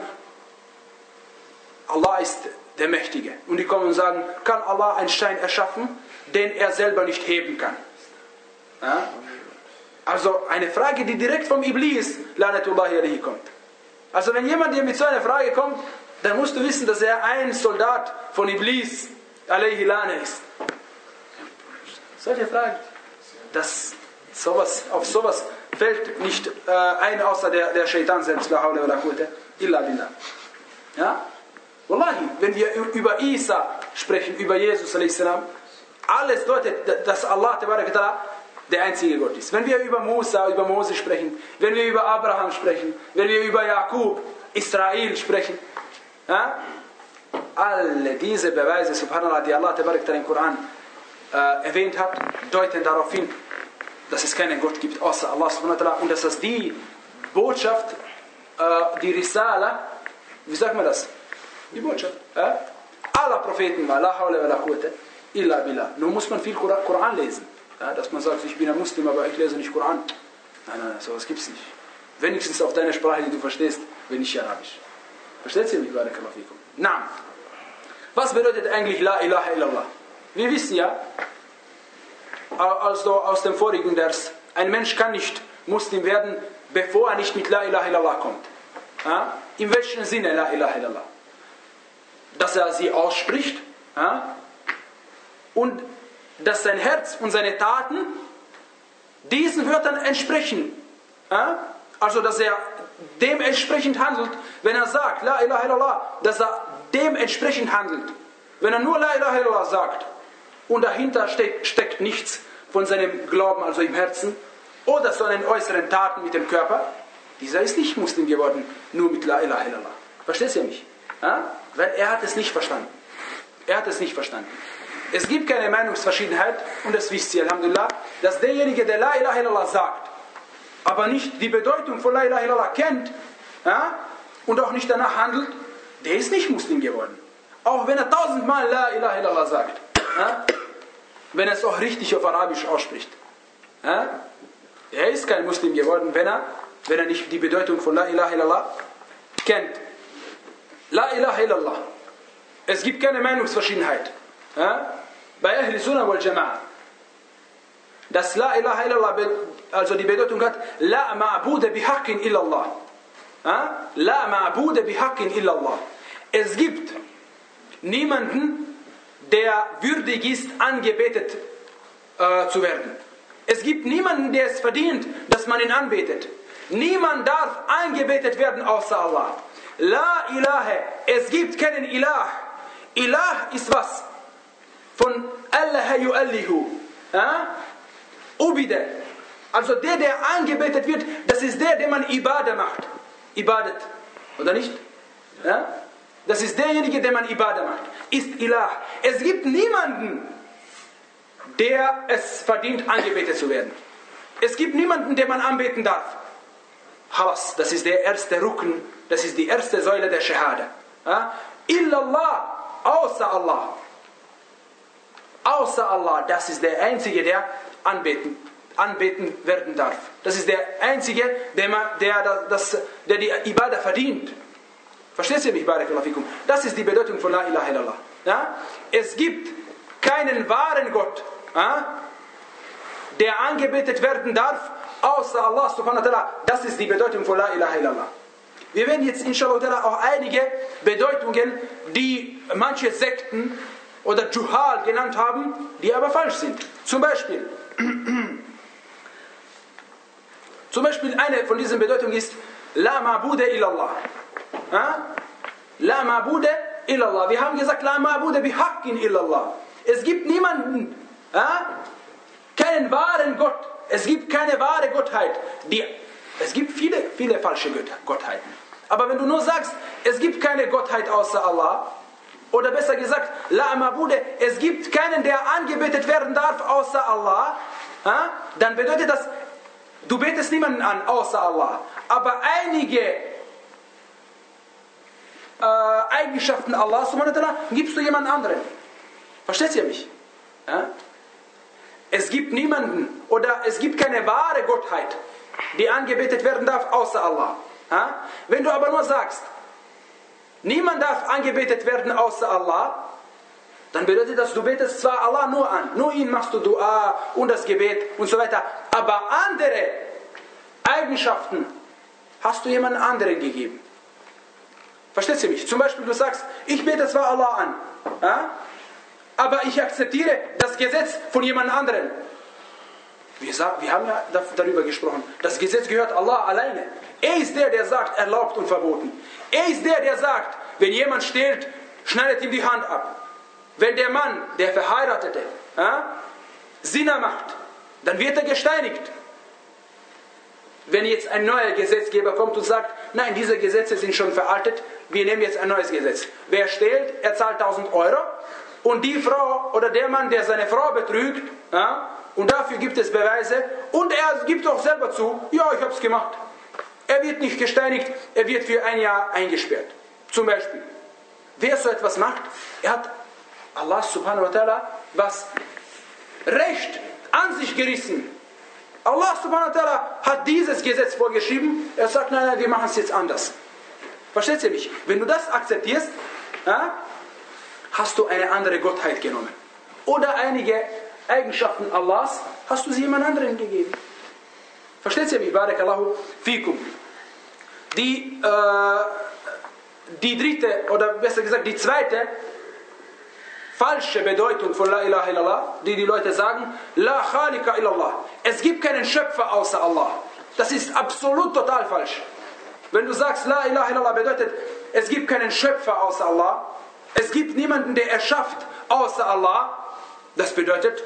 Allah ist der Mächtige. Und die kommen und sagen, kann Allah einen Stein erschaffen, den er selber nicht heben kann? Ja? Also eine Frage, die direkt vom Iblis, Lanatullahi alayhi, kommt. Also wenn jemand dir mit so einer Frage kommt, dann musst du wissen, dass er ein Soldat von Iblis, alayhi lana, ist. Solche Fragen, das, sowas, auf sowas fällt nicht äh, ein, außer der, der Shaitan selbst, la hawla wa la quwwata illa billah. Ja? Wallahi, wenn wir über Isa sprechen, über Jesus alayhi salam, alles deutet, dass Allah der einzige Gott ist. Wenn wir über Musa, über Mose sprechen, wenn wir über Abraham sprechen, wenn wir über Jakub, Israel sprechen, ja, alle diese Beweise, subhanallah, die Allah im Koran äh, erwähnt hat, deuten darauf hin, dass es keinen Gott gibt außer Allah subhanahu und dass das die Botschaft, äh, die Risala, wie sagt man das? Die Botschaft äh, aller Propheten war, la hawla wa la quwwata illa billah. Nun muss man viel Koran lesen, ja, dass man sagt, ich bin ein Muslim, aber ich lese nicht Koran. Nein, nein, sowas gibt es nicht. Wenigstens auf deiner Sprache, die du verstehst, wenn nicht Arabisch. Versteht ihr mich? Barakallahu fikum. Na, was bedeutet eigentlich La ilaha illallah? Wir wissen ja, also aus dem vorigen Vers, ein Mensch kann nicht Muslim werden, bevor er nicht mit La ilaha illallah kommt. Ja? In welchem Sinne La ilaha illallah? Dass er sie ausspricht, ja? Und dass sein Herz und seine Taten diesen Wörtern entsprechen. Ja? Also dass er dementsprechend handelt, wenn er sagt La ilaha illallah, dass er dementsprechend handelt. Wenn er nur La ilaha illallah sagt und dahinter steckt, steckt nichts von seinem Glauben, also im Herzen, oder seinen äußeren Taten mit dem Körper, dieser ist nicht Muslim geworden, nur mit La ilaha illallah. Versteht ihr mich? Ja? Weil er hat es nicht verstanden. Er hat es nicht verstanden. Es gibt keine Meinungsverschiedenheit, und das wisst ihr, Alhamdulillah, dass derjenige, der La ilaha illallah sagt, aber nicht die Bedeutung von La ilaha illallah kennt, ja, und auch nicht danach handelt, der ist nicht Muslim geworden. Auch wenn er tausendmal La ilaha illallah sagt. Ja, wenn er es auch richtig auf Arabisch ausspricht. Ja, er ist kein Muslim geworden, wenn er, wenn er nicht die Bedeutung von La ilaha illallah kennt. La ilaha illallah. Es gibt keine Meinungsverschiedenheit. Ja, bei Ahl Sunnah wal Jama'a. Dass La ilaha illallah also die Bedeutung hat, La ma'bude bihaqqin illallah. Ja, La ma'bude bihaqqin illallah. Es gibt niemanden, der würdig ist, angebetet äh, zu werden. Es gibt niemanden, der es verdient, dass man ihn anbetet. Niemand darf angebetet werden außer Allah. La ilaha, es gibt keinen Ilah. Ilah ist was? Von Allah yu'allihu. Ja? Ubide. Also der, der angebetet wird, das ist der, der man Ibadah macht. Ibadat. Oder nicht? Ja? Das ist derjenige, der man Ibadah macht. Ist Ilah. Es gibt niemanden, der es verdient, angebetet zu werden. Es gibt niemanden, den man anbeten darf. Halas, das ist der erste Rukn, das ist die erste Säule der Shahada. Ja? Illallah, außer Allah. Außer Allah, das ist der Einzige, der anbeten, anbeten werden darf. Das ist der Einzige, der, man, der, das, der die Ibadah verdient. Versteht ihr mich, Barakallahu fikum? Das ist die Bedeutung von La ilaha illallah. Ja? Es gibt keinen wahren Gott, ja, der angebetet werden darf, außer Allah subhanahu wa ta'ala. Das ist die Bedeutung von La ilaha illallah. Wir werden jetzt inshallah auch einige Bedeutungen, die manche Sekten oder Juhal genannt haben, die aber falsch sind. Zum Beispiel, zum Beispiel eine von diesen Bedeutungen ist La ma'bude illallah. Ja? La ma'bude illallah. Wir haben gesagt, La ma'bude bihaqqin illallah. Es gibt niemanden, ja? Keinen wahren Gott. Es gibt keine wahre Gottheit. Die, es gibt viele, viele falsche Gottheiten. Aber wenn du nur sagst, es gibt keine Gottheit außer Allah, oder besser gesagt, La ma'bude, es gibt keinen, der angebetet werden darf außer Allah, ja? Dann bedeutet das, du betest niemanden an außer Allah. Aber einige äh, Eigenschaften Allah subhanahu wa ta'ala gibst du jemand anderen. Versteht ihr mich? Ja? Es gibt niemanden oder es gibt keine wahre Gottheit, die angebetet werden darf außer Allah. Ja? Wenn du aber nur sagst, niemand darf angebetet werden außer Allah, dann bedeutet das, du betest zwar Allah nur an, nur ihn machst du Dua und das Gebet und so weiter, aber andere Eigenschaften hast du jemand anderen gegeben. Verstehst du mich? Zum Beispiel du sagst, ich bete zwar Allah an, ja? Aber ich akzeptiere das Gesetz von jemand anderem. Wir, sagen, wir haben ja darüber gesprochen, das Gesetz gehört Allah alleine. Er ist der, der sagt, erlaubt und verboten. Er ist der, der sagt, wenn jemand stehlt, schneidet ihm die Hand ab. Wenn der Mann, der Verheiratete, ja, Zina macht, dann wird er gesteinigt. Wenn jetzt ein neuer Gesetzgeber kommt und sagt, nein, diese Gesetze sind schon veraltet, wir nehmen jetzt ein neues Gesetz. Wer stehlt, er zahlt tausend Euro und die Frau oder der Mann, der seine Frau betrügt, ja, und dafür gibt es Beweise und er gibt auch selber zu, ja, ich habe es gemacht. Er wird nicht gesteinigt, er wird für ein Jahr eingesperrt. Zum Beispiel. Wer so etwas macht, er hat Allah subhanahu wa ta'ala was Recht an sich gerissen. Allah subhanahu wa ta'ala hat dieses Gesetz vorgeschrieben, er sagt, nein, nein, wir machen es jetzt anders. Versteht ihr mich? Wenn du das akzeptierst, ja, hast du eine andere Gottheit genommen. Oder einige Eigenschaften Allahs hast du sie jemand anderen gegeben. Versteht ihr mich? Barakallahu fikum. Die, äh, die dritte, oder besser gesagt die zweite falsche Bedeutung von La ilaha illallah, die die Leute sagen, La khalika illallah. Es gibt keinen Schöpfer außer Allah. Das ist absolut total falsch. Wenn du sagst, La ilaha illallah bedeutet, es gibt keinen Schöpfer außer Allah, es gibt niemanden, der erschafft außer Allah, das bedeutet,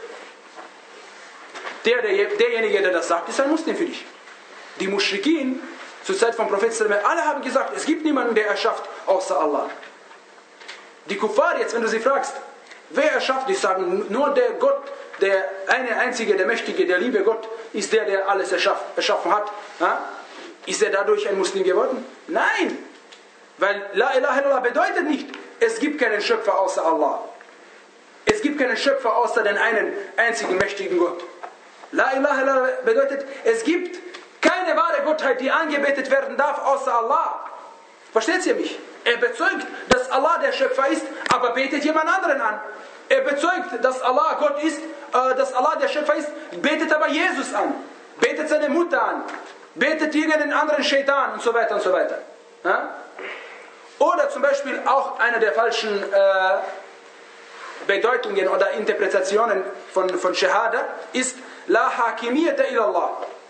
der, der, derjenige, der das sagt, ist ein Muslim für dich. Die Muschrikin zur Zeit vom Propheten, alle haben gesagt, es gibt niemanden, der erschafft außer Allah. Die Kuffar jetzt, wenn du sie fragst, wer erschafft, die sagen, nur der Gott, der eine einzige, der mächtige, der liebe Gott, ist der, der alles erschaff, erschaffen hat. Ja? Ist er dadurch ein Muslim geworden? Nein! Weil La ilaha illallah bedeutet nicht, es gibt keinen Schöpfer außer Allah. Es gibt keinen Schöpfer außer den einen einzigen mächtigen Gott. La ilaha illallah bedeutet, es gibt keine wahre Gottheit, die angebetet werden darf, außer Allah. Versteht ihr mich? Er bezeugt, dass Allah der Schöpfer ist, aber betet jemand anderen an. Er bezeugt, dass Allah Gott ist, äh, dass Allah der Schöpfer ist, betet aber Jesus an. Betet seine Mutter an. Betet irgendeinen anderen Shaitan und so weiter und so weiter. Ja? Oder zum Beispiel auch eine der falschen äh, Bedeutungen oder Interpretationen von, von Shahada ist La hakimiyata illallah.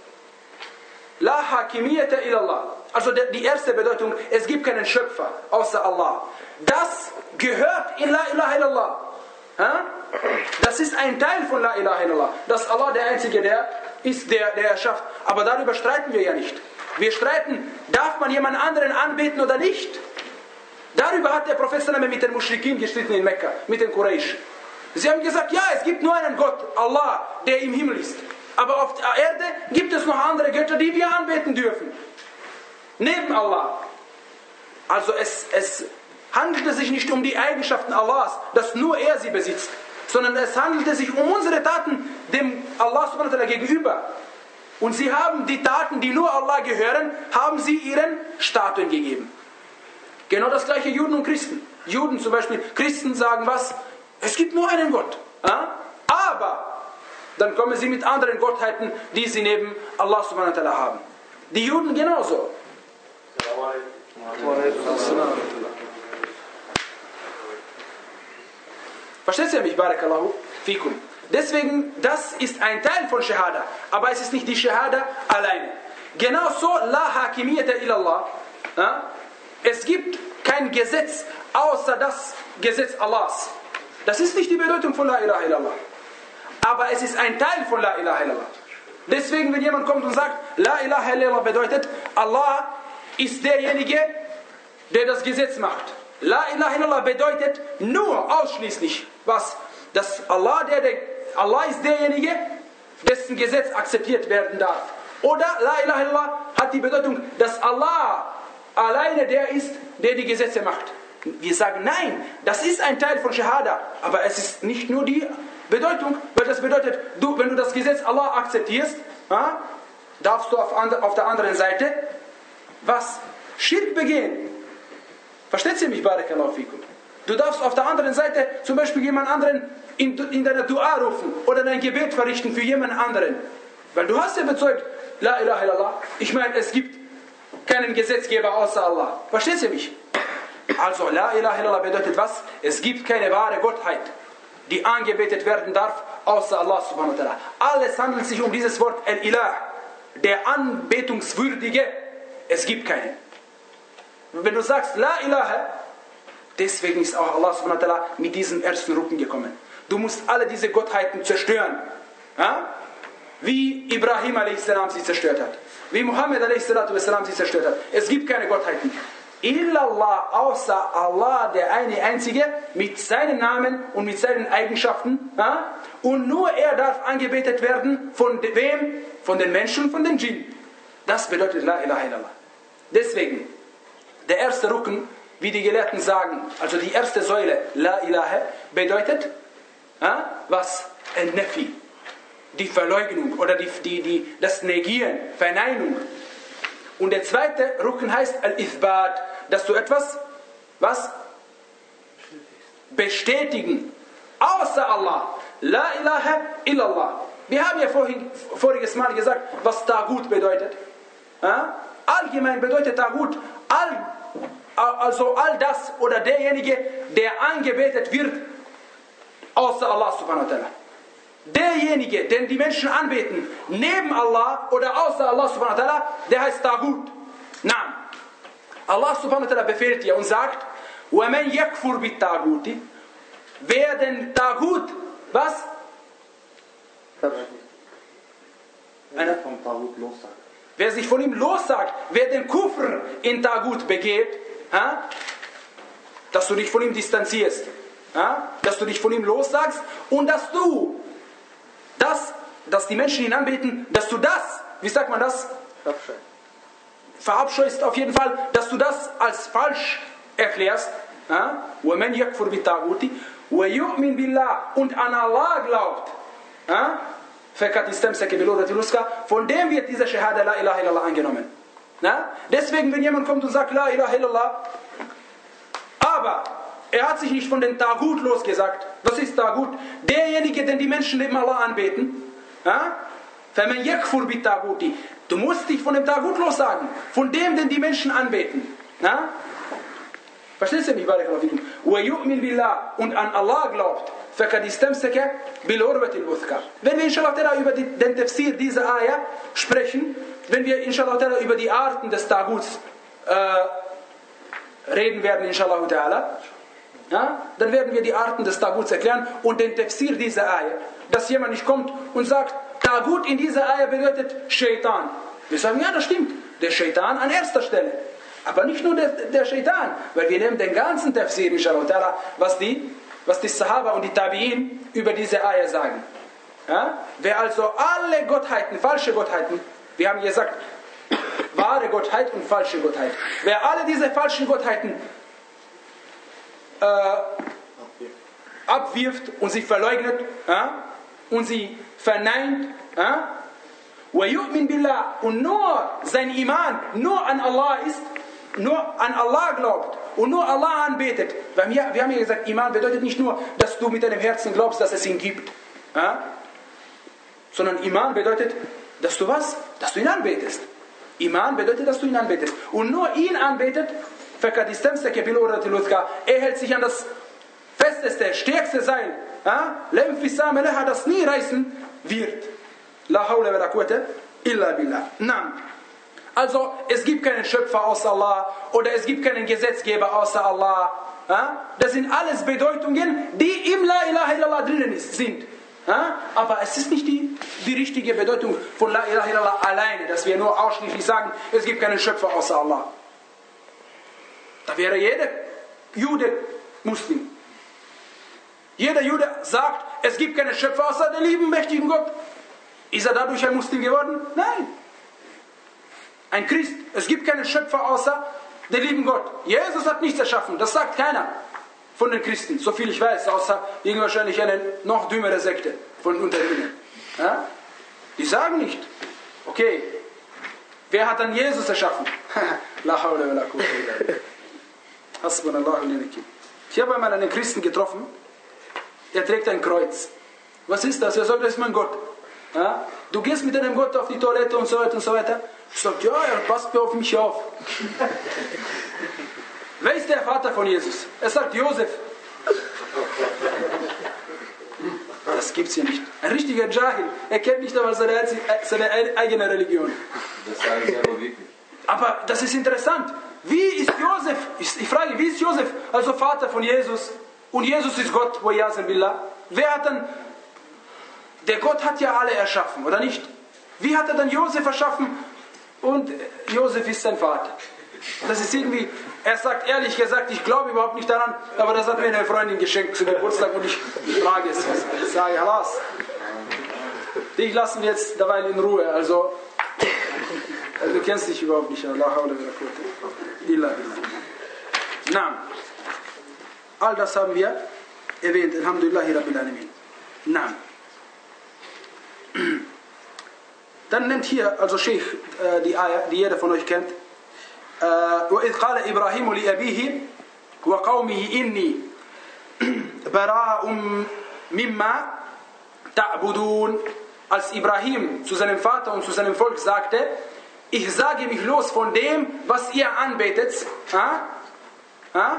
La hakimiyata illallah. Also die erste Bedeutung, es gibt keinen Schöpfer außer Allah. Das gehört in La ilaha illallah. Das ist ein Teil von La ilaha illallah. Dass Allah der Einzige der ist, der, der erschafft. Aber darüber streiten wir ja nicht. Wir streiten, darf man jemand anderen anbeten oder nicht? Darüber hat der Prophet mit den Muschrikin gestritten in Mekka, mit den Quraysh. Sie haben gesagt, ja, es gibt nur einen Gott, Allah, der im Himmel ist. Aber auf der Erde gibt es noch andere Götter, die wir anbeten dürfen. Neben Allah. Also es, es handelte sich nicht um die Eigenschaften Allahs, dass nur er sie besitzt, sondern es handelte sich um unsere Taten dem Allah subhanahu wa ta'ala gegenüber. Und sie haben die Taten, die nur Allah gehören, haben sie ihren Statuen gegeben. Genau das gleiche Juden und Christen. Juden zum Beispiel, Christen sagen was? Es gibt nur einen Gott. Ja? Aber dann kommen sie mit anderen Gottheiten, die sie neben Allah subhanahu wa ta'ala haben. Die Juden genauso. Versteht ihr mich? Barakallahu fikum. Deswegen, das ist ein Teil von Shahada, aber es ist nicht die Shahada alleine. Genauso, La hakimiyata illallah. Ja? Es gibt kein Gesetz außer das Gesetz Allahs. Das ist nicht die Bedeutung von La ilaha illallah. Aber es ist ein Teil von La ilaha illallah. Deswegen, wenn jemand kommt und sagt, La ilaha illallah bedeutet, Allah ist derjenige, der das Gesetz macht. La ilaha illallah bedeutet nur ausschließlich, was? Dass Allah, der, der, Allah ist derjenige, dessen Gesetz akzeptiert werden darf. Oder La ilaha illallah hat die Bedeutung, dass Allah alleine der ist, der die Gesetze macht. Wir sagen, nein, das ist ein Teil von Shahada, aber es ist nicht nur die Bedeutung, weil das bedeutet, du, wenn du das Gesetz Allah akzeptierst, ja, darfst du auf, auf der anderen Seite was? Schirk begehen. Versteht ihr mich, Barakallahu fikum? Du darfst auf der anderen Seite zum Beispiel jemand anderen in, in deiner Dua rufen oder dein Gebet verrichten für jemand anderen. Weil du hast ja bezeugt, La ilaha illallah. Ich meine, es gibt keinen Gesetzgeber außer Allah. Versteht ihr mich? Also, La ilaha illallah bedeutet was? Es gibt keine wahre Gottheit, die angebetet werden darf, außer Allah subhanahu wa ta'ala. Alles handelt sich um dieses Wort El-Ilah, der Anbetungswürdige. Es gibt keinen. Wenn du sagst La ilaha, deswegen ist auch Allah subhanahu wa ta'ala mit diesem ersten Rücken gekommen. Du musst alle diese Gottheiten zerstören. Ja? Wie Ibrahim a s. sie zerstört hat. Wie Muhammad a s. sie zerstört hat. Es gibt keine Gottheiten. Illallah, außer Allah, der eine Einzige, mit seinen Namen und mit seinen Eigenschaften. Ja? Und nur er darf angebetet werden. Von wem? Von den Menschen und von den Djinn. Das bedeutet La ilaha illallah. Deswegen, der erste Rücken, wie die Gelehrten sagen, also die erste Säule, La ilaha, bedeutet, ja, was? Al-Nafi. Die Verleugnung oder die, die, die, das Negieren, Verneinung. Und der zweite Rücken heißt Al-Ithbat, dass du etwas, was? Bestätigen. Außer Allah. La ilaha illallah. Wir haben ja vorhin, voriges Mal gesagt, was Tagut bedeutet. Ja? Allgemein bedeutet Tagut, all, also all das oder derjenige, der angebetet wird, außer Allah subhanahu wa ta'ala. Derjenige, den die Menschen anbeten, neben Allah oder außer Allah subhanahu wa ta'ala, der heißt Tagut. Nein. Allah subhanahu wa ta'ala befehlt dir und sagt, وَمَنْ يَكْفُرْ بِالتَّاغُوتِ Wer den Tagut, was? Eine, vom Tagut lossagt. Wer sich von ihm lossagt, wer den Kufr in Tagut begeht, ha? Dass du dich von ihm distanzierst, ha? Dass du dich von ihm lossagst und dass du das, dass die Menschen ihn anbeten, dass du das, wie sagt man das? Verabscheust. Verabscheust auf jeden Fall, dass du das als falsch erklärst. وَمَنْ يَكْفُرْ بِالتَّاغُوتِ وَيُؤْمِنْ بِاللَّهِ und an Allah glaubt, von dem wird diese Shahada La ilaha illallah angenommen. Deswegen, wenn jemand kommt und sagt La ilaha illallah, aber er hat sich nicht von den Tagut losgesagt. Was ist Tagut? Derjenige, den die Menschen neben Allah anbeten. فَمَنْ يَكْفُرْ بِالتَّاغُوتِ Du musst dich von dem Tagut lossagen. Von dem, den die Menschen anbeten. Verstehst du mich? وَيُؤْمِنْ بِاللَّهِ und an Allah glaubt. فَقَدْ اسْتَمْسَكَ بِالْعُرْوَةِ الْوُثْقَى Wenn wir inshallah über die, den Tafsir dieser Ayah sprechen, wenn wir inshallah über die Arten des Taguts äh, reden werden, inshallah ta'ala, ja, dann werden wir die Arten des Taguts erklären und den Tafsir dieser Ayah. Dass jemand nicht kommt und sagt, Tagut in dieser Ayah bedeutet Shaitan. Wir sagen, ja, das stimmt. Der Shaitan an erster Stelle. Aber nicht nur der, der Shaitan, weil wir nehmen den ganzen Tafsir, inshallah ta'ala, was die, was die Sahaba und die Tabi'in über diese Ayah sagen. Ja? Wer also alle Gottheiten, falsche Gottheiten, wir haben gesagt, wahre Gottheit und falsche Gottheit. Wer alle diese falschen Gottheiten äh, abwirft und sie verleugnet, ja? und sie verneint, ja? وَيُؤْمِنْ بِاللَّهِ und nur sein Iman nur an Allah ist, nur an Allah glaubt und nur Allah anbetet. Wir haben ja, wir haben ja gesagt, Iman bedeutet nicht nur, dass du mit deinem Herzen glaubst, dass es ihn gibt. Ja? Sondern Iman bedeutet, dass du was? Dass du ihn anbetest. Iman bedeutet, dass du ihn anbetest. Und nur ihn anbetet, er hält sich an das festeste, stärkste Seil. Ja? Das nie reißen wird. La hawla wa la quwwata illa billah. Nein. Also, es gibt keinen Schöpfer außer Allah oder es gibt keinen Gesetzgeber außer Allah. Ja? Das sind alles Bedeutungen, die im La ilaha illallah drinnen sind. Ja? Aber es ist nicht die, die richtige Bedeutung von La ilaha illallah alleine, dass wir nur ausschließlich sagen, es gibt keinen Schöpfer außer Allah. Da wäre jeder Jude Muslim. Jeder Jude sagt, es gibt keinen Schöpfer außer dem lieben, mächtigen Gott. Ist er dadurch ein Muslim geworden? Nein. Ein Christ, es gibt keinen Schöpfer außer dem lieben Gott. Jesus hat nichts erschaffen, das sagt keiner von den Christen, so viel ich weiß, außer wahrscheinlich eine noch dümmere Sekte von unter ihnen. Ja? Die sagen nicht, okay, wer hat dann Jesus erschaffen? La hawla wa la quwwata illa billah. Hasbunallahu wa ni'mal wakeel. Ich habe einmal einen Christen getroffen, er trägt ein Kreuz. Was ist das? Er sagt, das ist mein Gott. Ja? Du gehst mit deinem Gott auf die Toilette und so weiter und so weiter. Ich sage, ja, er passt auf mich auf. Wer ist der Vater von Jesus? Er sagt, Josef. Das gibt es hier nicht. Ein richtiger Jahil. Er kennt nicht einmal seine, seine eigene Religion. Das sagen sie aber wirklich. Aber das ist interessant. Wie ist Josef? Ich frage, wie ist Josef? Also Vater von Jesus. Und Jesus ist Gott, wa yazan billah. wer hat dann, der Gott hat ja alle erschaffen, oder nicht? Wie hat er dann Josef erschaffen? Und Josef ist sein Vater. Das ist irgendwie, er sagt ehrlich gesagt, ich glaube überhaupt nicht daran, aber das hat mir eine Freundin geschenkt zum Geburtstag und ich trage es. Ich sage, Halas, dich lassen wir jetzt derweil in Ruhe. Also, also du kennst dich überhaupt nicht. Allah hawla wa quwwata illa billah. Na, all das haben wir erwähnt. Alhamdulillahi Rabbil Alamin. Na. Dann nennt hier, also Sheikh, äh, die Ayah, die jeder von euch kennt. وَإِذْ قَالَ إِبْرَاهِيمُ لِأَبِيهِ وَقَوْمِهِ إِنِّي بَرَاءٌ مِمَّا تَعْبُدُونَ. Als Ibrahim zu seinem Vater und zu seinem Volk sagte, ich sage mich los von dem, was ihr anbetet. Ha? Ha?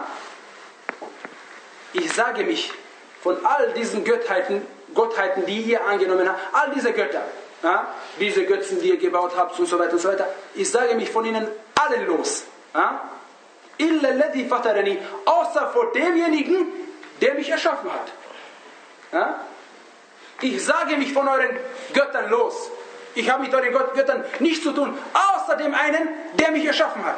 Ich sage mich von all diesen Gottheiten, Gottheiten, die ihr angenommen habt, all diese Götter, ja, diese Götzen, die ihr gebaut habt und so weiter und so weiter. Ich sage mich von ihnen allen los. Ja? Illa alladhi fatarani, außer vor demjenigen, der mich erschaffen hat. Ja? Ich sage mich von euren Göttern los. Ich habe mit euren Göttern nichts zu tun, außer dem einen, der mich erschaffen hat.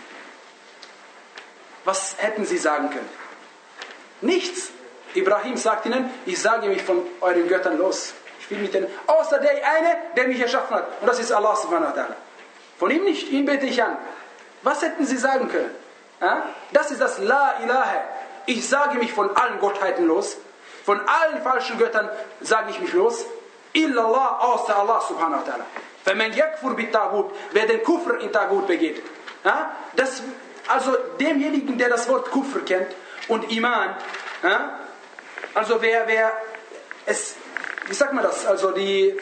Was hätten sie sagen können? Nichts. Ibrahim sagt ihnen, ich sage mich von euren Göttern los. Ich will mit denen, außer der eine, der mich erschaffen hat. Und das ist Allah subhanahu wa ta'ala. Von ihm nicht, ihn bete ich an. Was hätten sie sagen können? Ja? Das ist das La ilaha. Ich sage mich von allen Gottheiten los. Von allen falschen Göttern sage ich mich los. Illallah, außer Allah subhanahu wa ta'ala. Wenn yakfur bit Tagut, wer den Kufr in Tagut begeht. Ja? Das, also demjenigen, der das Wort Kufr kennt und Iman. Ja? Also wer, wer es, wie sagt man das? Also die,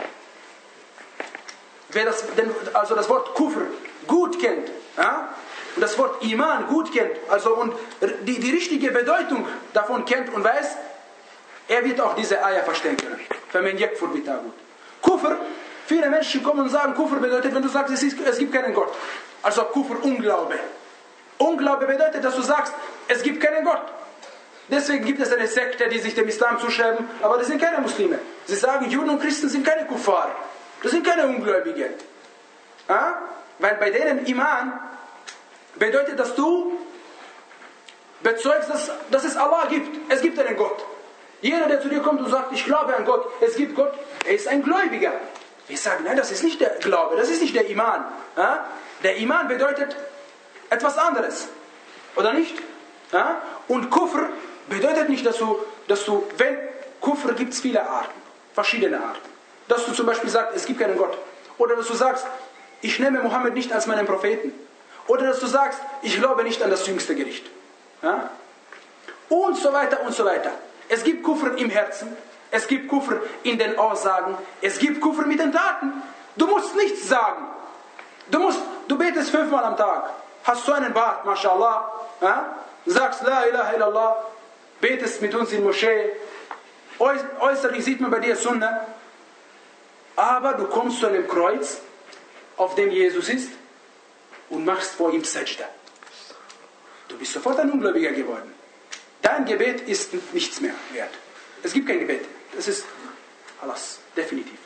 wer das, also das Wort Kufr gut kennt, ja? Und das Wort Iman gut kennt, also und die, die richtige Bedeutung davon kennt und weiß, er wird auch diese Eier verstehen können. Faman yakfur bi Tagut. Kufr, viele Menschen kommen und sagen, Kufr bedeutet, wenn du sagst, es, ist, es gibt keinen Gott. Also Kufr, Unglaube. Unglaube bedeutet, dass du sagst, es gibt keinen Gott. Deswegen gibt es eine Sekte, die sich dem Islam zuschreiben, aber das sind keine Muslime. Sie sagen, Juden und Christen sind keine Kuffar. Das sind keine Ungläubigen. Ja? Weil bei denen Iman bedeutet, dass du bezeugst, dass, dass es Allah gibt. Es gibt einen Gott. Jeder, der zu dir kommt und sagt, ich glaube an Gott, es gibt Gott, er ist ein Gläubiger. Wir sagen, nein, das ist nicht der Glaube, das ist nicht der Iman. Ja? Der Iman bedeutet etwas anderes. Oder nicht? Ja? Und Kufr bedeutet nicht, dass du, dass du wenn, Kufr gibt es viele Arten, verschiedene Arten. Dass du zum Beispiel sagst, es gibt keinen Gott. Oder dass du sagst, ich nehme Mohammed nicht als meinen Propheten. Oder dass du sagst, ich glaube nicht an das jüngste Gericht. Ja? Und so weiter und so weiter. Es gibt Kufr im Herzen, es gibt Kufr in den Aussagen, es gibt Kufr mit den Taten. Du musst nichts sagen. Du, musst, du betest fünfmal am Tag. Hast du einen Bart, mashallah. Ja? Sagst La ilaha illallah, betest mit uns in Moschee. Äußerlich sieht man bei dir Sunnah. Aber du kommst zu einem Kreuz, auf dem Jesus ist, und machst vor ihm Sajda. Du bist sofort ein Ungläubiger geworden. Dein Gebet ist nichts mehr wert. Es gibt kein Gebet. Das ist alles, definitiv.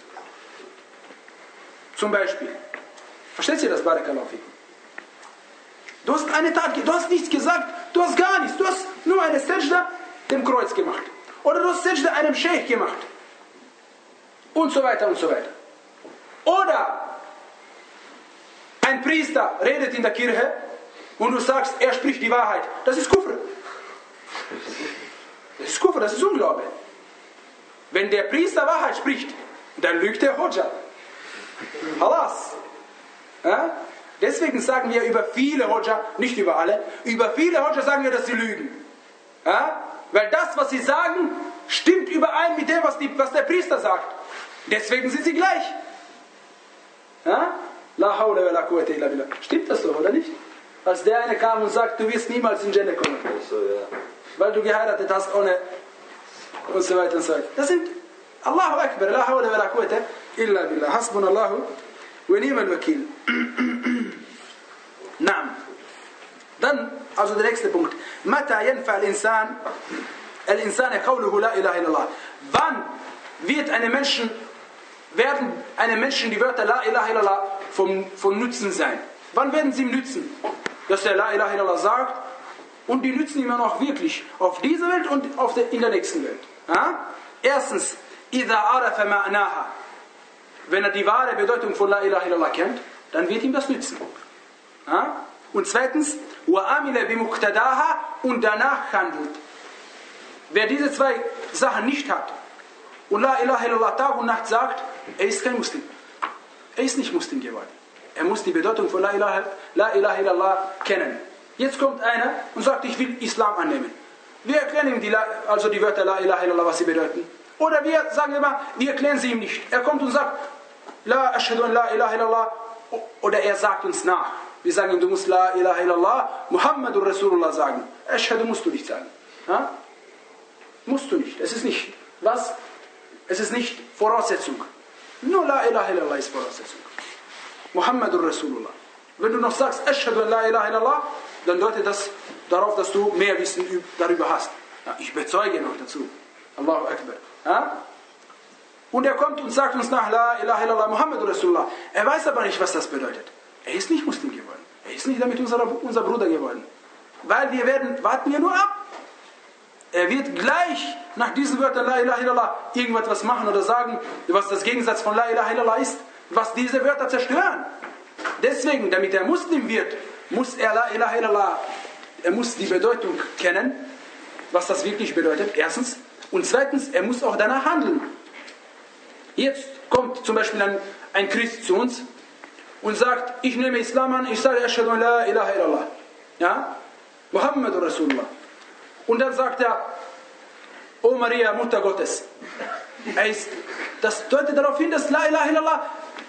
Zum Beispiel, versteht ihr das, Barakallahu fikum? Du hast eine Tat, du hast nichts gesagt, du hast gar nichts. Du hast nur eine Sajda dem Kreuz gemacht. Oder du hast Sajda einem Sheikh gemacht. Und so weiter und so weiter. Oder ein Priester redet in der Kirche und du sagst, er spricht die Wahrheit. Das ist Kufr. Das ist Kufr, das ist Unglaube. Wenn der Priester Wahrheit spricht, dann lügt der Hodja. Halas. Ja? Deswegen sagen wir über viele Hodja, nicht über alle, über viele Hodja sagen wir, dass sie lügen. Ja? Weil das, was sie sagen, stimmt überein mit dem, was, die, was der Priester sagt. Deswegen sind sie gleich. Ja? La hawla wa la quwwata illa billah. Stimmt das doch, oder nicht? Als der eine kam und sagt, du wirst niemals in Jannah kommen. So, ja. Weil du geheiratet hast ohne und so weiter und so weiter. Das sind Allahu Akbar, la hawla wa la quwwata illa billah. Hasbunallahu wa ni'mal wakil. Naam. Dann, also der nächste Punkt. Mata yanfa al-insan Al-Insane qawluhu la ilaha illallah. Wann wird einem Menschen, werden einem Menschen die Wörter la ilaha illallah vom, vom Nutzen sein? Wann werden sie ihm nützen? Dass er la ilaha illallah sagt und die nützen ihm auch wirklich auf dieser Welt und auf der, in der nächsten Welt. Ja? Erstens, idha arafa ma'naha. Wenn er die wahre Bedeutung von la ilaha illallah kennt, dann wird ihm das nützen. Ja? Und zweitens, wa amila bi muqtadaha, und danach handelt. Wer diese zwei Sachen nicht hat und la ilaha illallah Tag und Nacht sagt, er ist kein Muslim. Er ist nicht Muslim geworden. Er muss die Bedeutung von la ilaha, la ilaha illallah kennen. Jetzt kommt einer und sagt, ich will Islam annehmen. Wir erklären ihm die, also die Wörter la ilaha illallah, was sie bedeuten. Oder wir sagen immer, wir erklären sie ihm nicht. Er kommt und sagt, la ashhadu an la ilaha illallah, oder er sagt uns nach. Wir sagen ihm, du musst la ilaha illallah, Muhammadur Rasulullah sagen. Ashhadu musst du nicht sagen. Ja? Musst du nicht. Es ist nicht, was? Es ist nicht Voraussetzung. Nur la ilaha illallah ist Voraussetzung. Muhammadur Rasulullah. Wenn du noch sagst, Ashhadu an la ilaha illallah, dann deutet das darauf, dass du mehr Wissen darüber hast. Ja, ich bezeuge noch dazu. Allahu Akbar. Ja? Und er kommt und sagt uns nach la ilaha illallah Muhammadur Rasulullah. Er weiß aber nicht, was das bedeutet. Er ist nicht Muslim geworden. Er ist nicht damit unser, unser Bruder geworden. Weil wir werden, warten wir nur ab. Er wird gleich nach diesen Wörtern la ilaha illallah irgendwas machen oder sagen, was das Gegensatz von la ilaha illallah ist, was diese Wörter zerstören. Deswegen, damit er Muslim wird, muss er la ilaha illallah, er muss die Bedeutung kennen, was das wirklich bedeutet, erstens. Und zweitens, er muss auch danach handeln. Jetzt kommt zum Beispiel ein, ein Christ zu uns und sagt, ich nehme Islam an, ich sage Ashhadu an la ilaha illallah. Ja? Muhammadur Rasulullah. Und dann sagt er, O Maria, Mutter Gottes. Er ist, das deutet darauf hin, dass la ilaha illallah,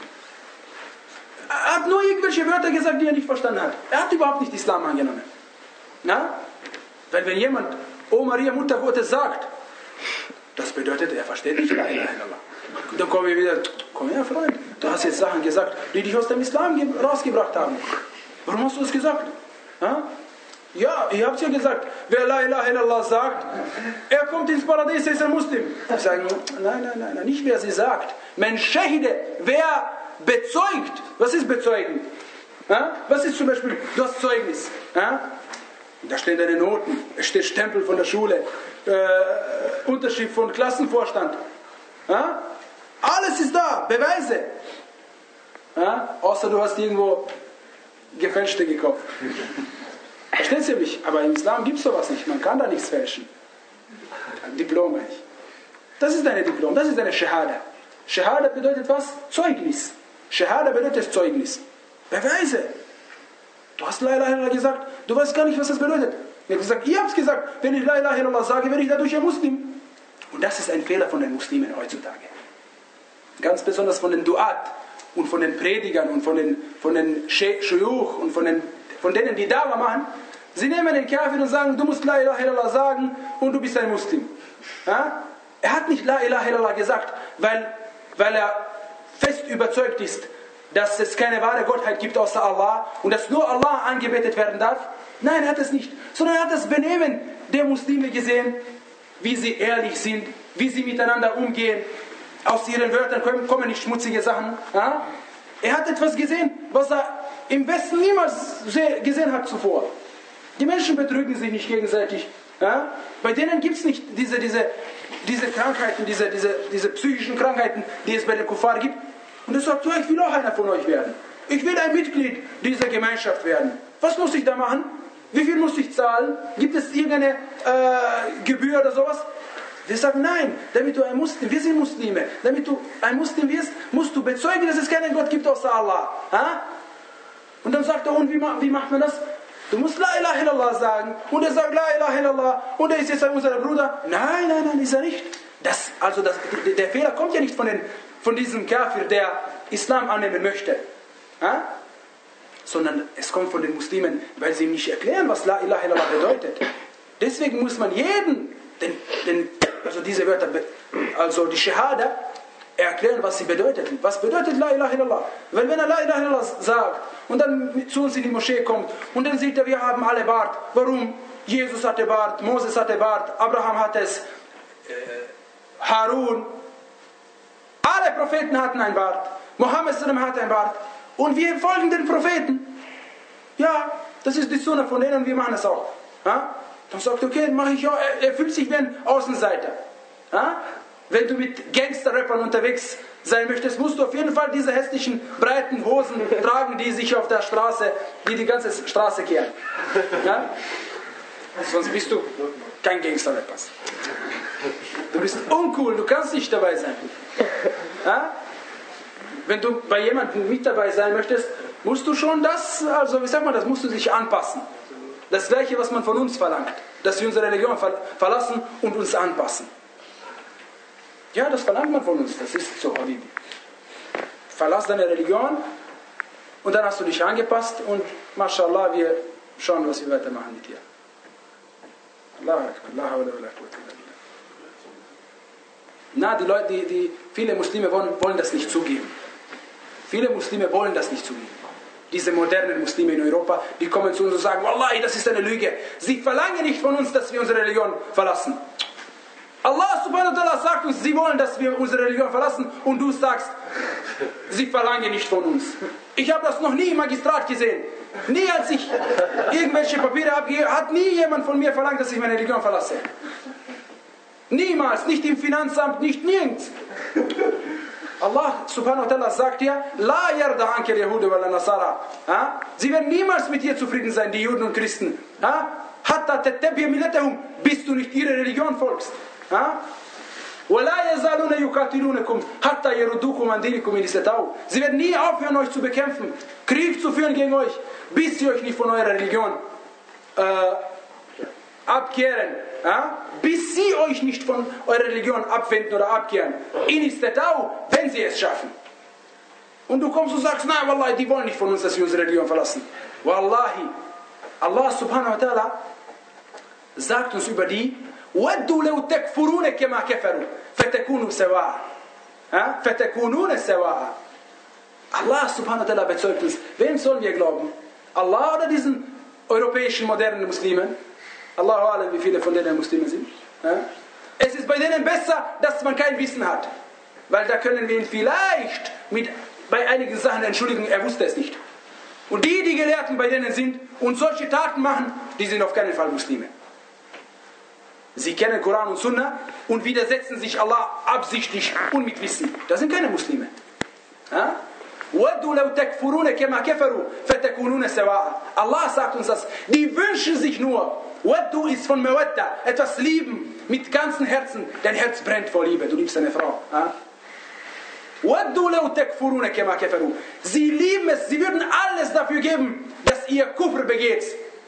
er hat nur irgendwelche Wörter gesagt, die er nicht verstanden hat. Er hat überhaupt nicht Islam angenommen. Ja? Weil wenn jemand, O Maria, Mutter Gottes sagt, das bedeutet, er versteht nicht la ilaha illallah. Und dann kommen wir wieder, komm her Freund, du hast jetzt Sachen gesagt, die dich aus dem Islam rausgebracht haben. Warum hast du das gesagt? Ja? Ja, ihr habt ja gesagt, wer la ilaha illallah sagt, er kommt ins Paradies, er ist ein Muslim. Ich sage, nein, nein, nein, nicht wer sie sagt. Men shahide, wer bezeugt. Was ist bezeugen? Ja? Was ist zum Beispiel, du hast Zeugnis. Ja? Da stehen deine Noten, es steht Stempel von der Schule, äh, Unterschrift von Klassenvorstand. Ja? Alles ist da, Beweise. Ja? Außer du hast irgendwo gefälschte gekauft. Versteht ihr mich? Aber im Islam gibt es sowas nicht. Man kann da nichts fälschen. Ein Diplom meine ich. Das ist deine Diplom, das ist deine Shahada. Shahada bedeutet was? Zeugnis. Shahada bedeutet Zeugnis. Beweise. Du hast la ilaha illallah gesagt, du weißt gar nicht, was das bedeutet. Er hat gesagt, ihr habt es gesagt, wenn ich la ilaha illallah sage, werde ich dadurch ein Muslim. Und das ist ein Fehler von den Muslimen heutzutage. Ganz besonders von den Duat und von den Predigern und von den, von den Shuyuch und von, den, von denen, die Dawa machen. Sie nehmen den Kafir und sagen, du musst la ilaha illallah sagen und du bist ein Muslim. Ja? Er hat nicht la ilaha illallah gesagt, weil, weil er fest überzeugt ist, dass es keine wahre Gottheit gibt außer Allah und dass nur Allah angebetet werden darf. Nein, er hat es nicht. Sondern er hat das Benehmen der Muslime gesehen, wie sie ehrlich sind, wie sie miteinander umgehen. Aus ihren Wörtern kommen nicht schmutzige Sachen. Ja? Er hat etwas gesehen, was er im Westen niemals gesehen hat zuvor. Die Menschen betrügen sich nicht gegenseitig. Ja? Bei denen gibt es nicht diese, diese, diese Krankheiten, diese, diese, diese psychischen Krankheiten, die es bei den Kuffar gibt. Und er sagt, ja, ich will auch einer von euch werden. Ich will ein Mitglied dieser Gemeinschaft werden. Was muss ich da machen? Wie viel muss ich zahlen? Gibt es irgendeine äh, Gebühr oder sowas? Wir sagen, nein, damit du ein Muslim, wir sind Muslime, damit du ein Muslim wirst, musst du bezeugen, dass es keinen Gott gibt außer Allah. Ha? Und dann sagt er, und wie, wie macht man das? Du musst la ilaha illallah sagen. Und er sagt la ilaha illallah. Und er ist jetzt unser Bruder. Nein, nein, nein, ist er nicht. Das, also das, der Fehler kommt ja nicht von, den, von diesem Kafir, der Islam annehmen möchte. Ha? Sondern es kommt von den Muslimen, weil sie ihm nicht erklären, was la ilaha illallah bedeutet. Deswegen muss man jeden, den, den, also diese Wörter, also die Shahada, erklären, was sie bedeutet. Was bedeutet la ilaha illallah? Weil wenn er la ilaha illallah sagt und dann zu uns in die Moschee kommt und dann sieht er, wir haben alle Bart. Warum? Jesus hatte Bart, Moses hatte Bart, Abraham hatte es, äh, Harun. Alle Propheten hatten ein Bart. Mohammed hatte ein Bart. Und wir folgen den Propheten. Ja, das ist die Sunna von denen und wir machen es auch. Ja? Dann sagt, okay, mache ich auch. Er, er fühlt sich wie ein Außenseiter. Ja? Wenn du mit Gangster-Rappern unterwegs sein möchtest, musst du auf jeden Fall diese hässlichen, breiten Hosen tragen, die sich auf der Straße, die die ganze Straße kehren. Ja? Sonst bist du kein Gangster-Rapper. Du bist uncool, du kannst nicht dabei sein. Ja? Wenn du bei jemandem mit dabei sein möchtest, musst du schon das, also wie sagt man, das musst du dich anpassen. Das Gleiche, was man von uns verlangt, dass wir unsere Religion ver verlassen und uns anpassen. Ja, das verlangt man von uns, das ist so, Habibi. Verlass deine Religion und dann hast du dich angepasst und mashallah, wir schauen, was wir weitermachen mit dir. Allahu Akbar, Allahu Akbar. Na, die Leute, die, die, viele Muslime wollen, wollen das nicht zugeben. Viele Muslime wollen das nicht zugeben. Diese modernen Muslime in Europa, die kommen zu uns und sagen, Wallahi, das ist eine Lüge. Sie verlangen nicht von uns, dass wir unsere Religion verlassen. Allah subhanahu wa ta'ala sagt uns, sie wollen, dass wir unsere Religion verlassen und du sagst, sie verlangen nicht von uns. Ich habe das noch nie im Magistrat gesehen. Nie, als ich irgendwelche Papiere abgegeben habe, hat nie jemand von mir verlangt, dass ich meine Religion verlasse. Niemals, nicht im Finanzamt, nicht nirgends. Allah subhanahu wa ta'ala sagt ja, La yarda anke Yahude wala Nasara. Sie werden niemals mit dir zufrieden sein, die Juden und Christen. Hatta tattabi millatahum, bis du nicht ihre Religion folgst. Sie werden nie aufhören, euch zu bekämpfen, Krieg zu führen gegen euch, bis sie euch nicht von eurer Religion äh, abkehren. Ja? Bis sie euch nicht von eurer Religion abwenden oder abkehren. Wenn sie es schaffen. Und du kommst und sagst, nein, Wallahi, die wollen nicht von uns, dass wir unsere Religion verlassen. Wallahi, Allah subhanahu wa ta'ala sagt uns über die, وَدُّوا لَوْ تَكْفُرُونَ كَمَا كَفَرُوا فَتَكُونُوا سَوَاءً فَتَكُونُونَ سَوَاءً. Allah subhanahu wa ta'ala bezeugt uns. Wem sollen wir glauben? Allah oder diesen europäischen modernen Muslimen? Allahu alam, wie viele von denen Muslime sind. Ja? Es ist bei denen besser, dass man kein Wissen hat. Weil da können wir ihn vielleicht mit, bei einigen Sachen entschuldigen, er wusste es nicht. Und die, die Gelehrten bei denen sind und solche Taten machen, die sind auf keinen Fall Muslime. Sie kennen Koran und Sunna und widersetzen sich Allah absichtlich und mit Wissen. Das sind keine Muslime. Ja? Allah sagt uns das. Die wünschen sich nur. Waddu ist von Mawadda, etwas lieben mit ganzem Herzen. Dein Herz brennt vor Liebe, du liebst eine Frau. Sie lieben es, sie würden alles dafür geben, dass ihr Kufr begeht.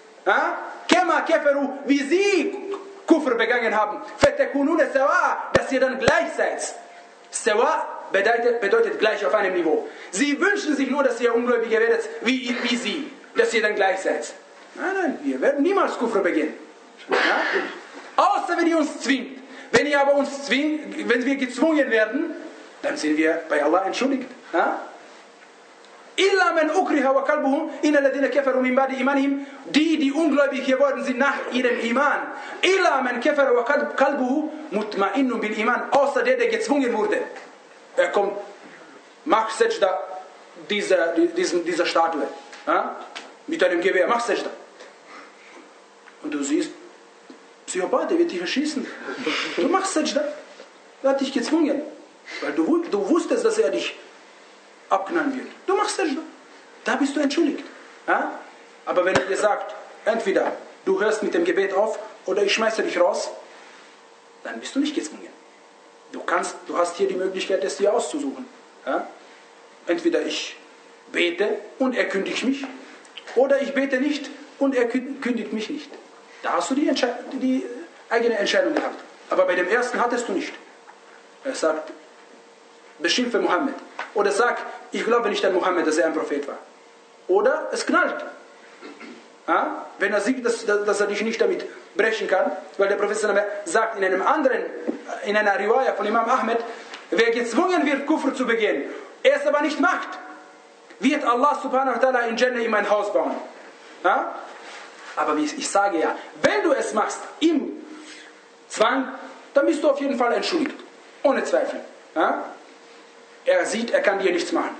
Wie sie Kufr begangen haben. Dass ihr dann gleich seid. Sawa bedeutet, bedeutet gleich auf einem Niveau. Sie wünschen sich nur, dass ihr Ungläubige werdet, wie, wie sie. Dass ihr dann gleich seid. Nein, nein, wir werden niemals Kufr begehen. Ja? Außer wenn ihr uns zwingt. Wenn ihr aber uns zwingt, wenn wir gezwungen werden, dann sind wir bei Allah entschuldigt. Ja? Illa man ukriha wa qalbuhum inna alladhina kafaru min ba'di imanihim, die die ungläubig geworden sind nach ihrem Iman. Illa man kafara wa qalbuhu mutma'innun bil iman, außer der, der gezwungen wurde. Er kommt, mach Sajda dieser, dieser, dieser Statue. Ja? Mit einem Gewehr, mach Sajda. Und du siehst, Psychopath, der wird dich erschießen. Du machst Sajda. Er hat dich gezwungen. Weil du, du wusstest, dass er dich abknallen wird. Du machst Sajda. Da bist du entschuldigt. Ja? Aber wenn er dir sagt, entweder du hörst mit dem Gebet auf oder ich schmeiße dich raus, dann bist du nicht gezwungen. Du, kannst, du hast hier die Möglichkeit, es dir auszusuchen. Ja? Entweder ich bete und er kündigt mich, oder ich bete nicht und er kündigt mich nicht. Da hast du die, die eigene Entscheidung gehabt. Aber bei dem ersten hattest du nicht. Er sagt, beschimpfe Mohammed. Oder sag, ich glaube nicht an Mohammed, dass er ein Prophet war. Oder es knallt. Ja? Wenn er sieht, dass, dass er dich nicht damit brechen kann, weil der Prophet sagt in einem anderen, in einer Riwaya von Imam Ahmed, wer gezwungen wird, Kufr zu begehen, er es aber nicht macht, wird Allah subhanahu wa ta'ala in Jannah ihm ein Haus bauen. Ja? Aber wie ich sage ja, wenn du es machst im Zwang, dann bist du auf jeden Fall entschuldigt. Ohne Zweifel. Ja? Er sieht, er kann dir nichts machen.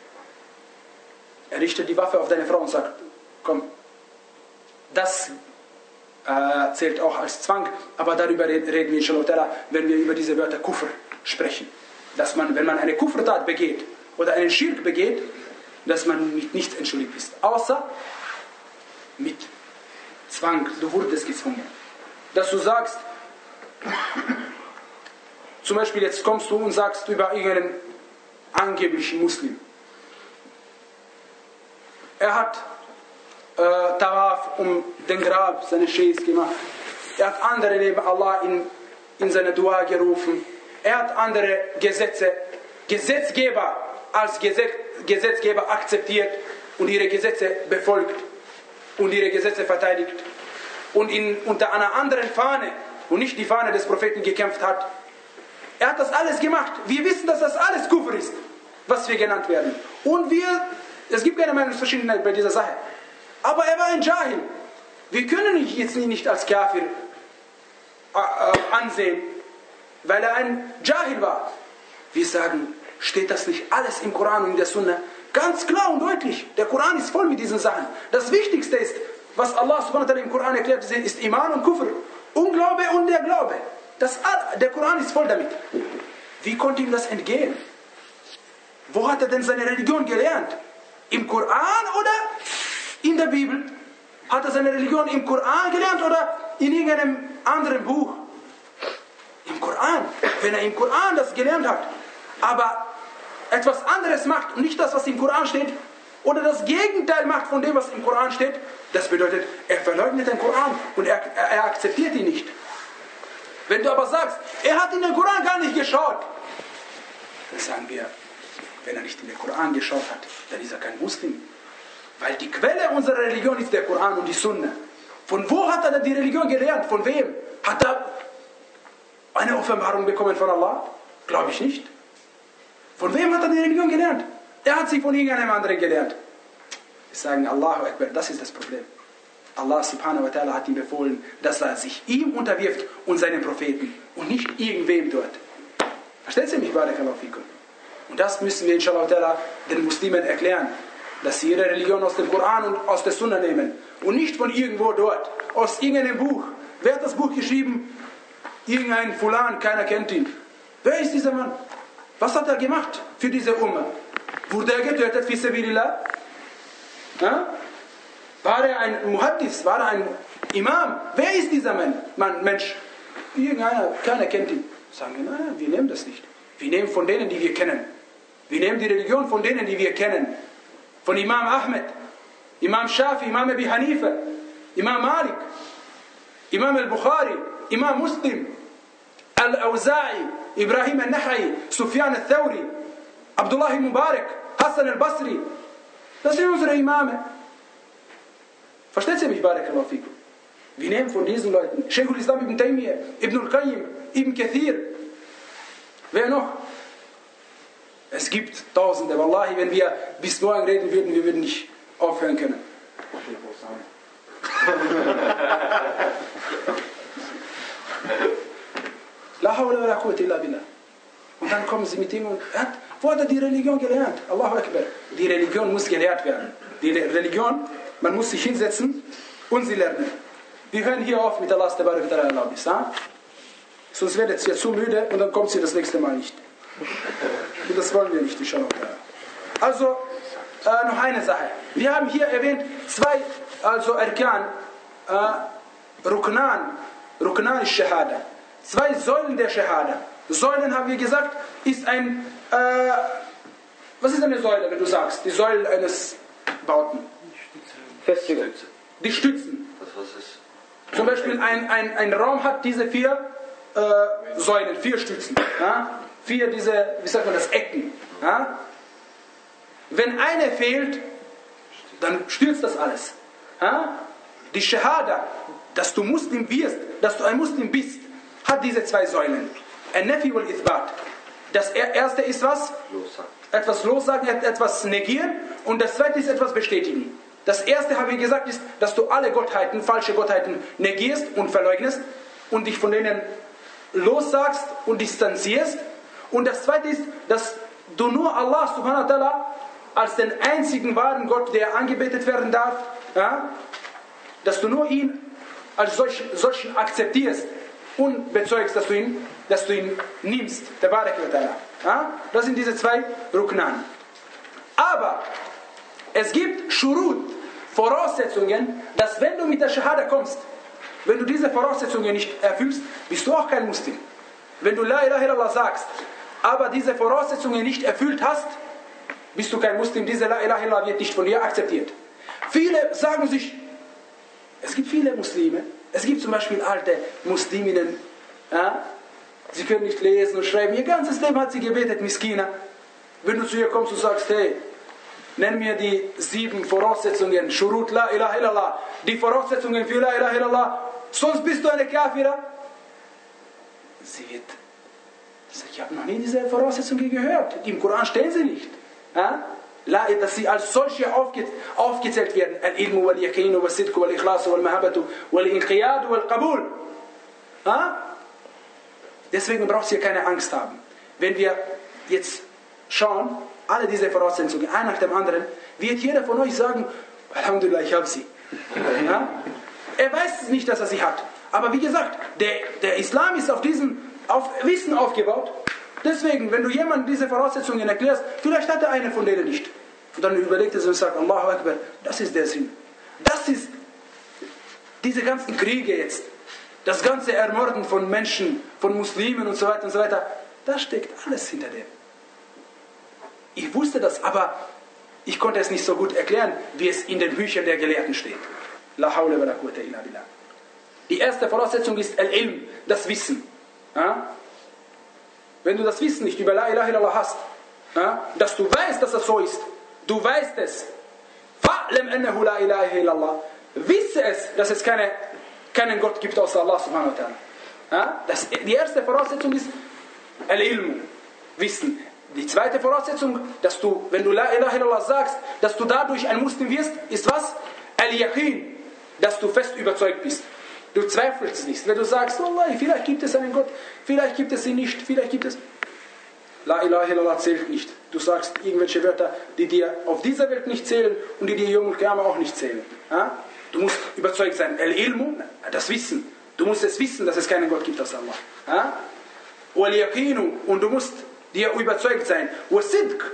Er richtet die Waffe auf deine Frau und sagt, komm, das äh, zählt auch als Zwang, aber darüber reden wir inshallah, wenn wir über diese Wörter Kufr sprechen. Dass man, wenn man eine Kufrtat begeht oder einen Schirk begeht, dass man mit nichts entschuldigt ist. Außer mit Zwang, du wurdest gezwungen. Dass du sagst, zum Beispiel jetzt kommst du und sagst über irgendeinen angeblichen Muslim. Er hat äh, Tawaf um den Grab seines Scheichs gemacht. Er hat andere neben Allah in, in seine Dua gerufen. Er hat andere Gesetze, Gesetzgeber als Gesetz, Gesetzgeber akzeptiert und ihre Gesetze befolgt und ihre Gesetze verteidigt und in, unter einer anderen Fahne und nicht die Fahne des Propheten gekämpft hat. Er hat das alles gemacht. Wir wissen, dass das alles Kufr ist, was wir genannt werden. Und wir, es gibt keine Meinungsverschiedenheit bei dieser Sache. Aber er war ein Jahil. Wir können ihn jetzt nicht als Kafir äh, ansehen, weil er ein Jahil war. Wir sagen, steht das nicht alles im Koran und in der Sunna? Ganz klar und deutlich. Der Koran ist voll mit diesen Sachen. Das Wichtigste ist, was Allah subhanahu wa ta'ala im Koran erklärt, ist Iman und Kufr. Unglaube und der Glaube. Das, der Koran ist voll damit. Wie konnte ihm das entgehen? Wo hat er denn seine Religion gelernt? Im Koran oder in der Bibel? Hat er seine Religion im Koran gelernt oder in irgendeinem anderen Buch? Im Koran. Wenn er im Koran das gelernt hat, aber etwas anderes macht und nicht das, was im Koran steht, oder das Gegenteil macht von dem, was im Koran steht, das bedeutet, er verleugnet den Koran und er, er akzeptiert ihn nicht. Wenn du aber sagst, er hat in den Koran gar nicht geschaut, dann sagen wir, wenn er nicht in den Koran geschaut hat, dann ist er kein Muslim. Weil die Quelle unserer Religion ist der Koran und die Sunna. Von wo hat er denn die Religion gelernt? Von wem? Hat er eine Offenbarung bekommen von Allah? Glaube ich nicht. Von wem hat er die Religion gelernt? Er hat sie von irgendeinem anderen gelernt. Wir sagen Allahu Akbar, das ist das Problem. Allah subhanahu wa ta'ala hat ihm befohlen, dass er sich ihm unterwirft und seinen Propheten und nicht irgendwem dort. Verstehen Sie mich, Barakallahu fikum? Und das müssen wir inshallah ta'ala den Muslimen erklären, dass sie ihre Religion aus dem Koran und aus der Sunna nehmen und nicht von irgendwo dort, aus irgendeinem Buch. Wer hat das Buch geschrieben? Irgendein Fulan, keiner kennt ihn. Wer ist dieser Mann? Was hat er gemacht für diese Umma? Wurde er getötet fi sabilillah? Ja? War er ein Muhaddis? War er ein Imam? Wer ist dieser Mann? Mensch, irgendeiner, keiner kennt ihn. Sagen wir, nein, wir nehmen das nicht. Wir nehmen von denen, die wir kennen. Wir nehmen die Religion von denen, die wir kennen. Von Imam Ahmed, Imam Shafi, Imam Abi Hanifa, Imam Malik, Imam al-Bukhari, Imam Muslim, Al-Awza'i, Ibrahim al-Nakhai, Sufyan al-Thawri, Abdullah al-Mubarak, Hassan al-Basri. Das sind unsere Imame. Versteht ihr mich, Barakallahu fikum? Wir nehmen von diesen Leuten Shaykh al-Islam ibn Taymiyyah, Ibn al-Qayyim, Ibn Kathir. Wer noch? Es gibt Tausende. Wallahi, wenn wir bis morgen reden würden, wir würden nicht aufhören können. La hawla wa la quwwata illa billah. Und dann kommen sie mit ihm und hat, wo hat er die Religion gelernt? Allahu Akbar. Die Religion muss gelehrt werden. Die Religion, man muss sich hinsetzen und sie lernen. Wir hören hier auf mit Allahs Tabarak wa Ta'ala Erlaubnis. Sonst werdet ihr zu müde und dann kommt sie das nächste Mal nicht. Und das wollen wir nicht, inshallah. Also, äh, noch eine Sache. Wir haben hier erwähnt, zwei, also Arkan, äh, Ruknan, Ruknan ist Shahada. Zwei Säulen der Shahada. Säulen, haben wir gesagt, ist ein, äh, was ist eine Säule, wenn du sagst? Die Säule eines Bauten. Festigung. Die Stützen. Was ist? Zum Beispiel ein, ein, ein Raum hat diese vier äh, Säulen, vier Stützen. Ja? Vier diese, wie sagt man das, Ecken. Ja? Wenn eine fehlt, dann stürzt das alles. Ja? Die Shahada, dass du Muslim wirst, dass du ein Muslim bist, hat diese zwei Säulen. An-Nafi wal-Ithbat. Das erste ist was? Lossagen. Etwas lossagen, etwas negieren. Und das zweite ist etwas bestätigen. Das erste, habe ich gesagt, ist, dass du alle Gottheiten, falsche Gottheiten negierst und verleugnest und dich von denen lossagst und distanzierst. Und das zweite ist, dass du nur Allah subhanahu wa ta'ala als den einzigen wahren Gott, der angebetet werden darf, ja, dass du nur ihn als solch, solchen akzeptierst und bezeugst, dass du ihn, dass du ihn nimmst. Der Barak wa ta'ala. Ja? Das sind diese zwei Ruknan. Aber es gibt Shurut, Voraussetzungen, dass wenn du mit der Shahada kommst, wenn du diese Voraussetzungen nicht erfüllst, bist du auch kein Muslim. Wenn du La ilaha illallah sagst, aber diese Voraussetzungen nicht erfüllt hast, bist du kein Muslim. Diese La ilaha illallah wird nicht von dir akzeptiert. Viele sagen sich, es gibt viele Muslime, es gibt zum Beispiel alte Musliminnen, ja, sie können nicht lesen und schreiben, ihr ganzes Leben hat sie gebetet, Miskina. Wenn du zu ihr kommst und sagst, hey, nenn mir die sieben Voraussetzungen, Shurut La ilaha illallah, die Voraussetzungen für La ilaha illallah, sonst bist du eine Kafira. Sie wird, ich habe noch nie diese Voraussetzungen gehört. Im Koran stehen sie nicht. Ja? Dass sie als solche aufge, aufgezählt werden. Al-Ilmu wal-Yaqinu wal-Sidku wal-Ikhlasu wal-Mahabbatu wal-Inqiyadu wal-Qabul. Ja? Deswegen braucht ihr keine Angst haben. Wenn wir jetzt schauen, alle diese Voraussetzungen, ein nach dem anderen, wird jeder von euch sagen, Alhamdulillah, ich habe sie. Ja? Er weiß nicht, dass er sie hat. Aber wie gesagt, der, der Islam ist auf diesem auf Wissen aufgebaut. Deswegen, wenn du jemandem diese Voraussetzungen erklärst, vielleicht hat er eine von denen nicht. Und dann überlegt er sich und sagt, Allahu Akbar, das ist der Sinn. Das ist diese ganzen Kriege jetzt. Das ganze Ermorden von Menschen, von Muslimen und so weiter und so weiter. Da steckt alles hinter dem. Ich wusste das, aber ich konnte es nicht so gut erklären, wie es in den Büchern der Gelehrten steht. La hawla wa la quwwata illa billah. Die erste Voraussetzung ist Al-Ilm, das Wissen. Ja? Wenn du das Wissen nicht über La ilaha illallah hast, ja? Dass du weißt, dass das so ist, du weißt es, fa'lam annahu la ilaha illallah, wisse es, dass es keine, keinen Gott gibt außer Allah subhanahu wa ta'ala. Ja? Das, die erste Voraussetzung ist Al-Ilm, Wissen. Die zweite Voraussetzung, dass du, wenn du La ilaha illallah sagst, dass du dadurch ein Muslim wirst, ist was? Al-Yaqin, dass du fest überzeugt bist. Du zweifelst nicht. Wenn du sagst, Wallahi, vielleicht gibt es einen Gott, vielleicht gibt es ihn nicht, vielleicht gibt es... La ilaha illallah zählt nicht. Du sagst irgendwelche Wörter, die dir auf dieser Welt nicht zählen und die dir Yawm al-Qiyamah auch nicht zählen. Ja? Du musst überzeugt sein. Al-Ilmu, das Wissen. Du musst es wissen, dass es keinen Gott gibt außer Allah. Ja? Wal-Yaqinu, und du musst dir überzeugt sein. Wa-Sidq,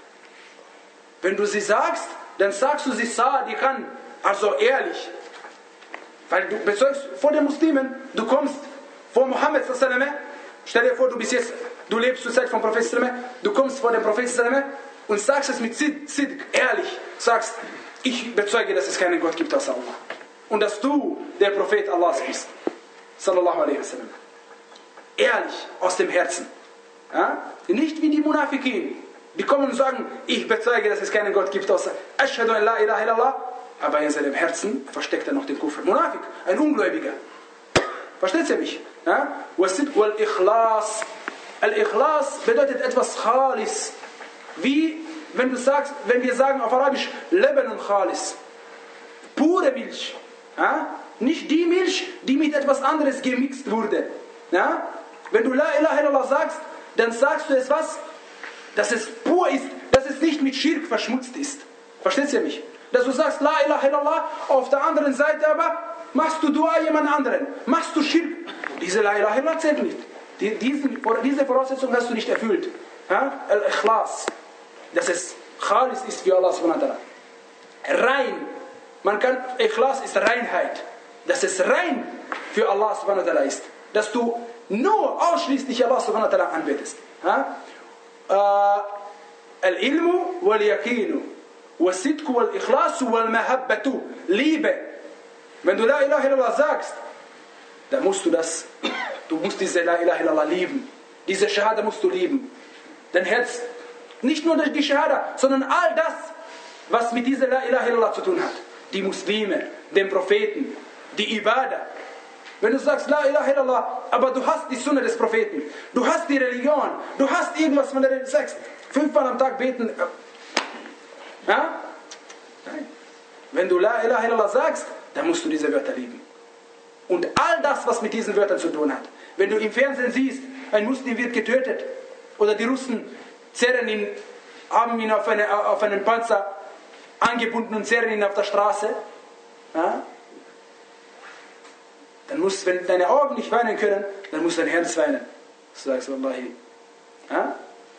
wenn du sie sagst, dann sagst du sie sadiqan, also ehrlich. Weil du bezeugst vor den Muslimen, du kommst vor Muhammad, stell dir vor, du bist jetzt, du lebst zur Zeit vom Prophet, du kommst vor dem Prophet und sagst es mit Sidq, ehrlich, sagst, ich bezeuge, dass es keinen Gott gibt außer Allah. Und dass du der Prophet Allahs bist. Sallallahu alaihi wasallam. Ehrlich, aus dem Herzen. Ja? Nicht wie die Munafikin, die kommen und sagen, ich bezeuge, dass es keinen Gott gibt außer Ashhadu an la ilaha illallah. Aber in seinem Herzen versteckt er noch den Kufr. Munafik, ein Ungläubiger. Versteht ihr mich? Ja? Wal-Ikhlas. Al-Ikhlas bedeutet etwas Khalis. Wie, wenn du sagst, wenn wir sagen auf Arabisch, Leben und Khalis. Pure Milch. Ja? Nicht die Milch, die mit etwas anderes gemixt wurde. Ja? Wenn du La ilaha illallah sagst, dann sagst du es was? Dass es pur ist, dass es nicht mit Schirk verschmutzt ist. Versteht ihr mich? Dass du sagst, La ilaha illallah, auf der anderen Seite aber machst du Dua jemand anderen. Machst du Schirk. Diese La ilaha illallah zählt nicht. Die, diesen, diese Voraussetzung hast du nicht erfüllt. Ja? Al-Ikhlas. Dass es Khalis ist für Allah subhanahu wa ta'ala. Rein. Man kann, Ikhlas ist Reinheit. Dass es rein für Allah subhanahu wa ta'ala ist. Dass du nur ausschließlich Allah subhanahu wa ta'ala anbetest. Ja? Uh, Al-Ilmu wal-Yaqinu. وَالصِّدْقُ وَالْإِخْلَاصُ وَالْمَحَبَّةُ. Liebe. Wenn du La ilaha illallah sagst, dann musst du das, du musst diese La ilaha illallah lieben. Diese Shahada musst du lieben. Dein Herz, nicht nur die Shahada, sondern all das, was mit dieser La ilaha illallah zu tun hat. Die Muslime, den Propheten, die Ibadah. Wenn du sagst La ilaha illallah, aber du hast die Sunna des Propheten, du hast die Religion, du hast irgendwas, von der du sagst, fünfmal am Tag beten. Ja? Nein. Wenn du La ilaha illallah sagst, dann musst du diese Wörter lieben. Und all das, was mit diesen Wörtern zu tun hat. Wenn du im Fernsehen siehst, ein Muslim wird getötet, oder die Russen zerren ihn, haben ihn auf, eine, auf einen Panzer angebunden und zerren ihn auf der Straße, ja? Dann muss, wenn deine Augen nicht weinen können, dann muss dein Herz weinen. Du sagst, Wallahi. Ja?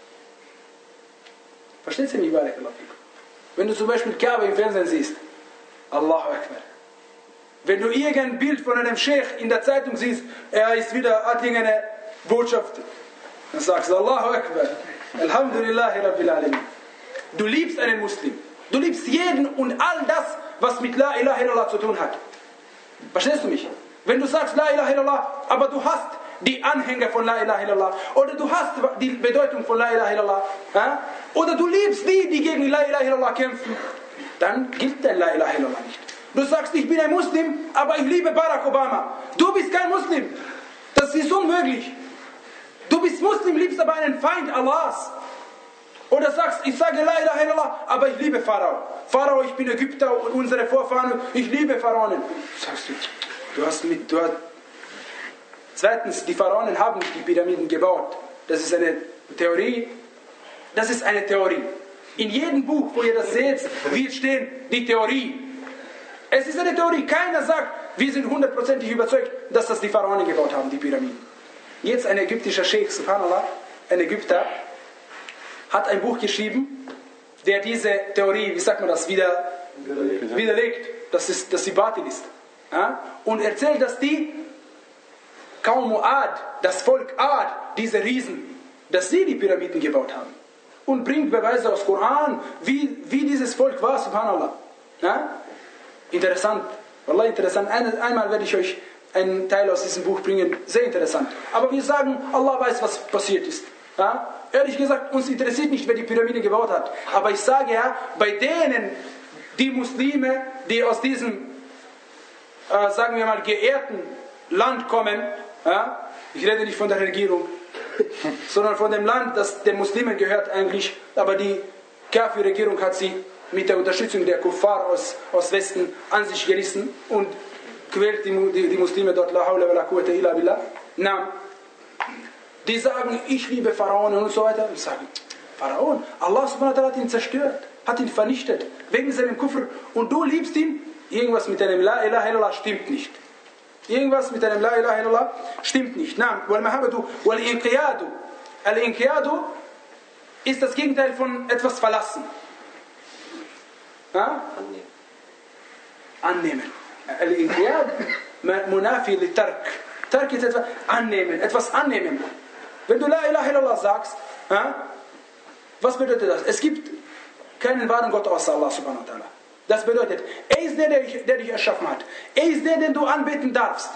Versteht ihr mich, Barakallahu fikum? Wenn du zum Beispiel Kaaba im Fernsehen siehst, Allahu Akbar. Wenn du irgendein Bild von einem Sheikh in der Zeitung siehst, er ist wieder, hat irgendeine Botschaft, dann sagst du Allahu Akbar. Alhamdulillahi Rabbil Alamin. Du liebst einen Muslim. Du liebst jeden und all das, was mit La ilaha illallah zu tun hat. Verstehst du mich? Wenn du sagst La ilaha illallah, aber du hast die Anhänger von La ilaha illallah, oder du hast die Bedeutung von La ilaha illallah, ja? Oder du liebst die, die gegen La ilaha illallah kämpfen, dann gilt der La ilaha illallah nicht. Du sagst, ich bin ein Muslim, aber ich liebe Barack Obama. Du bist kein Muslim. Das ist unmöglich. Du bist Muslim, liebst aber einen Feind Allahs. Oder sagst, ich sage La ilaha illallah, aber ich liebe Pharao. Pharao, ich bin Ägypter und unsere Vorfahren, ich liebe Pharaonen. Sagst du, du hast mit... Du hast Zweitens, die Pharaonen haben nicht die Pyramiden gebaut. Das ist eine Theorie. Das ist eine Theorie. In jedem Buch, wo ihr das seht, wird stehen, die Theorie. Es ist eine Theorie. Keiner sagt, wir sind hundertprozentig überzeugt, dass das die Pharaonen gebaut haben, die Pyramiden. Jetzt ein ägyptischer Sheikh, subhanallah, ein Ägypter, hat ein Buch geschrieben, der diese Theorie, wie sagt man das, wieder, widerlegt, dass, es, dass sie Batil ist. Ja? Und erzählt, dass die Kaum Ad, das Volk Ad, diese Riesen, dass sie die Pyramiden gebaut haben. Und bringt Beweise aus Koran, wie, wie dieses Volk war, subhanallah. Ja? Interessant, wallah interessant. Ein, einmal werde ich euch einen Teil aus diesem Buch bringen, sehr interessant. Aber wir sagen, Allah weiß, was passiert ist. Ja? Ehrlich gesagt, uns interessiert nicht, wer die Pyramiden gebaut hat. Aber ich sage ja, bei denen, die Muslime, die aus diesem, äh, sagen wir mal, geehrten Land kommen, ja? Ich rede nicht von der Regierung, sondern von dem Land, das den Muslimen gehört eigentlich, aber die Kafir-Regierung hat sie mit der Unterstützung der Kuffar aus, aus Westen an sich gerissen und quält die, die, die Muslime dort, la hawla wa la quwwata illa billah. Na, die sagen, ich liebe Pharaonen und so weiter. Ich sage, Pharaon, Allah subhanahu wa ta'ala hat ihn zerstört, hat ihn vernichtet, wegen seinem Kufr, und du liebst ihn, irgendwas mit deinem La ilaha illallah stimmt nicht. Irgendwas mit einem La ilaha illallah stimmt nicht. Nein, wal mahabbatu wal inqiyadu. Al inqiyadu ist das Gegenteil von etwas verlassen. Ja? Annehmen. Al inqiyad munafi li tark. Tark ist etwas annehmen, etwas annehmen. Wenn du La ilaha illallah sagst, ja? Was bedeutet das? Es gibt keinen wahren Gott außer Allah subhanahu wa ta'ala. Das bedeutet, er ist der, der dich, der dich erschaffen hat. Er ist der, den du anbeten darfst.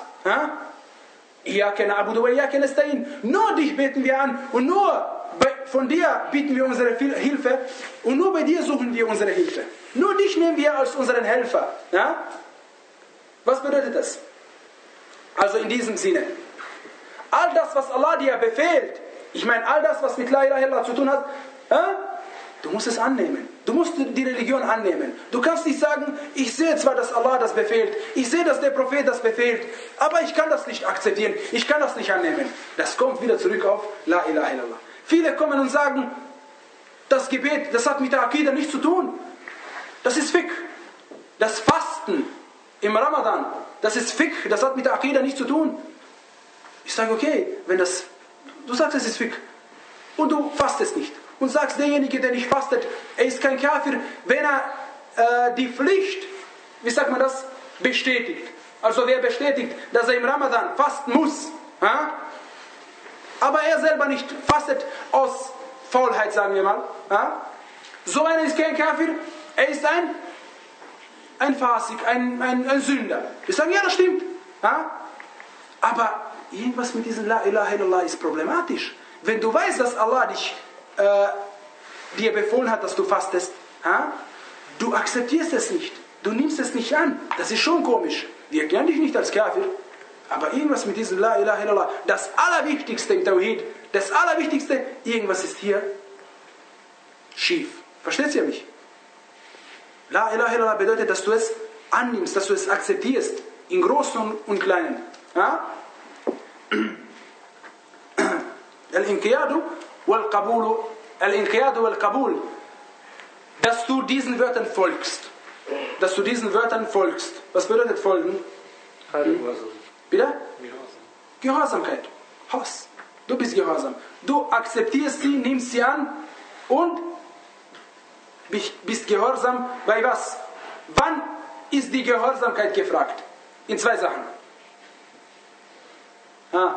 Nur dich beten wir an und nur bei, von dir bieten wir unsere Hilfe und nur bei dir suchen wir unsere Hilfe. Nur dich nehmen wir als unseren Helfer. Ja? Was bedeutet das? Also in diesem Sinne, all das, was Allah dir befehlt, ich meine all das, was mit La ilaha illallah zu tun hat, ja? Du musst es annehmen. Du musst die Religion annehmen. Du kannst nicht sagen, ich sehe zwar, dass Allah das befehlt, ich sehe, dass der Prophet das befehlt, aber ich kann das nicht akzeptieren, ich kann das nicht annehmen. Das kommt wieder zurück auf La ilaha illallah. Viele kommen und sagen, das Gebet, das hat mit der Akida nichts zu tun. Das ist Fiqh. Das Fasten im Ramadan, das ist Fiqh, das hat mit der Akida nichts zu tun. Ich sage, okay, wenn das, du sagst, es ist Fiqh und du fastest nicht. Und sagst, derjenige, der nicht fastet, er ist kein Kafir, wenn er äh, die Pflicht, wie sagt man das, bestätigt. Also wer bestätigt, dass er im Ramadan fasten muss, ja? Aber er selber nicht fastet aus Faulheit, sagen wir mal. Ja? So einer ist kein Kafir, er ist ein, ein Fasik, ein, ein, ein Sünder. Wir sagen, ja, das stimmt. Ja? Aber irgendwas mit diesem La ilaha illallah ist problematisch. Wenn du weißt, dass Allah dich Äh, dir befohlen hat, dass du fastest, ha? Du akzeptierst es nicht, du nimmst es nicht an, das ist schon komisch. Wir erkennen dich nicht als Kafir, aber irgendwas mit diesem La ilaha illallah, das Allerwichtigste im Tawhid, das Allerwichtigste, irgendwas ist hier schief. Versteht ihr mich? La ilaha illallah bedeutet, dass du es annimmst, dass du es akzeptierst, in Großen und Kleinen. Ja? Al-Inqiyadu wal-Qabulu, Al-Inqiyadu wal-Qabul, dass du diesen Wörtern folgst. Dass du diesen Wörtern folgst. Was bedeutet folgen? Hm? Bitte? Gehorsamkeit. Hass. Du bist gehorsam. Du akzeptierst sie, nimmst sie an und bist gehorsam bei was? Wann ist die Gehorsamkeit gefragt? In zwei Sachen. Ah.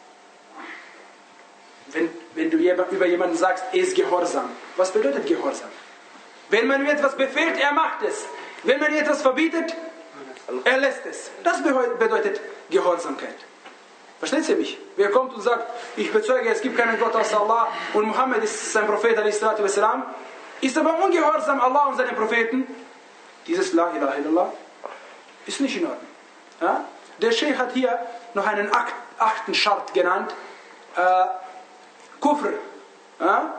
Wenn, wenn du über jemanden sagst, er ist gehorsam. Was bedeutet Gehorsam? Wenn man ihm etwas befehlt, er macht es. Wenn man ihm etwas verbietet, er lässt es. Das bedeutet Gehorsamkeit. Versteht ihr mich? Wer kommt und sagt, ich bezeuge, es gibt keinen Gott außer Allah und Muhammad ist sein Prophet, ist aber ungehorsam Allah und seinen Propheten, dieses La ilaha illallah ist nicht in Ordnung. Ja? Der Sheikh hat hier noch einen achten Schart genannt, äh, Kufr. Ja?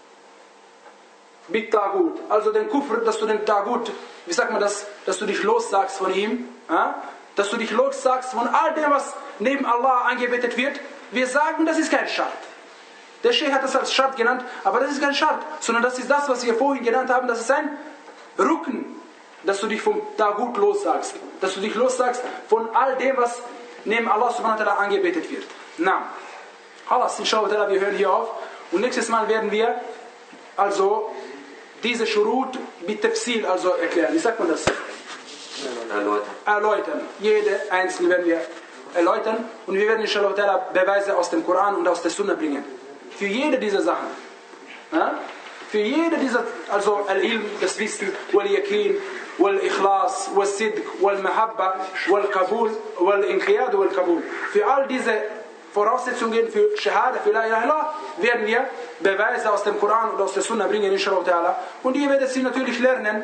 Mit Tagut. Also den Kufr, dass du den Tagut, wie sagt man das, dass du dich lossagst von ihm, ja? Dass du dich lossagst von all dem, was neben Allah angebetet wird. Wir sagen, das ist kein Schart. Der Sheikh hat das als Schart genannt, aber das ist kein Schart, sondern das ist das, was wir vorhin genannt haben, das ist ein Rücken, dass du dich vom Tagut lossagst, dass du dich lossagst von all dem, was neben Allah subhanahu wa ta'ala angebetet wird. Na, Allah, inshallah, wir hören hier auf und nächstes Mal werden wir also diese Shurut mit Tafsil also erklären. Wie sagt man das? Erläutern. Erläutern. Jede einzelne werden wir erläutern und wir werden inshallah Beweise aus dem Koran und aus der Sunna bringen. Für jede dieser Sachen. Ja? Für jede dieser, also Al-Ilm, das Wissen, Wal-Yaqin, Wal-Ikhlas, Wal-Sidq, Wal-Mahabba, Wal-Qabul, Wal-Inqiyad, Wal-Qabul. Für all diese Voraussetzungen für Shahada, für La ilaha illallah, werden wir Beweise aus dem Koran und aus der Sunna bringen, inshallah. Und ihr werdet sie natürlich lernen.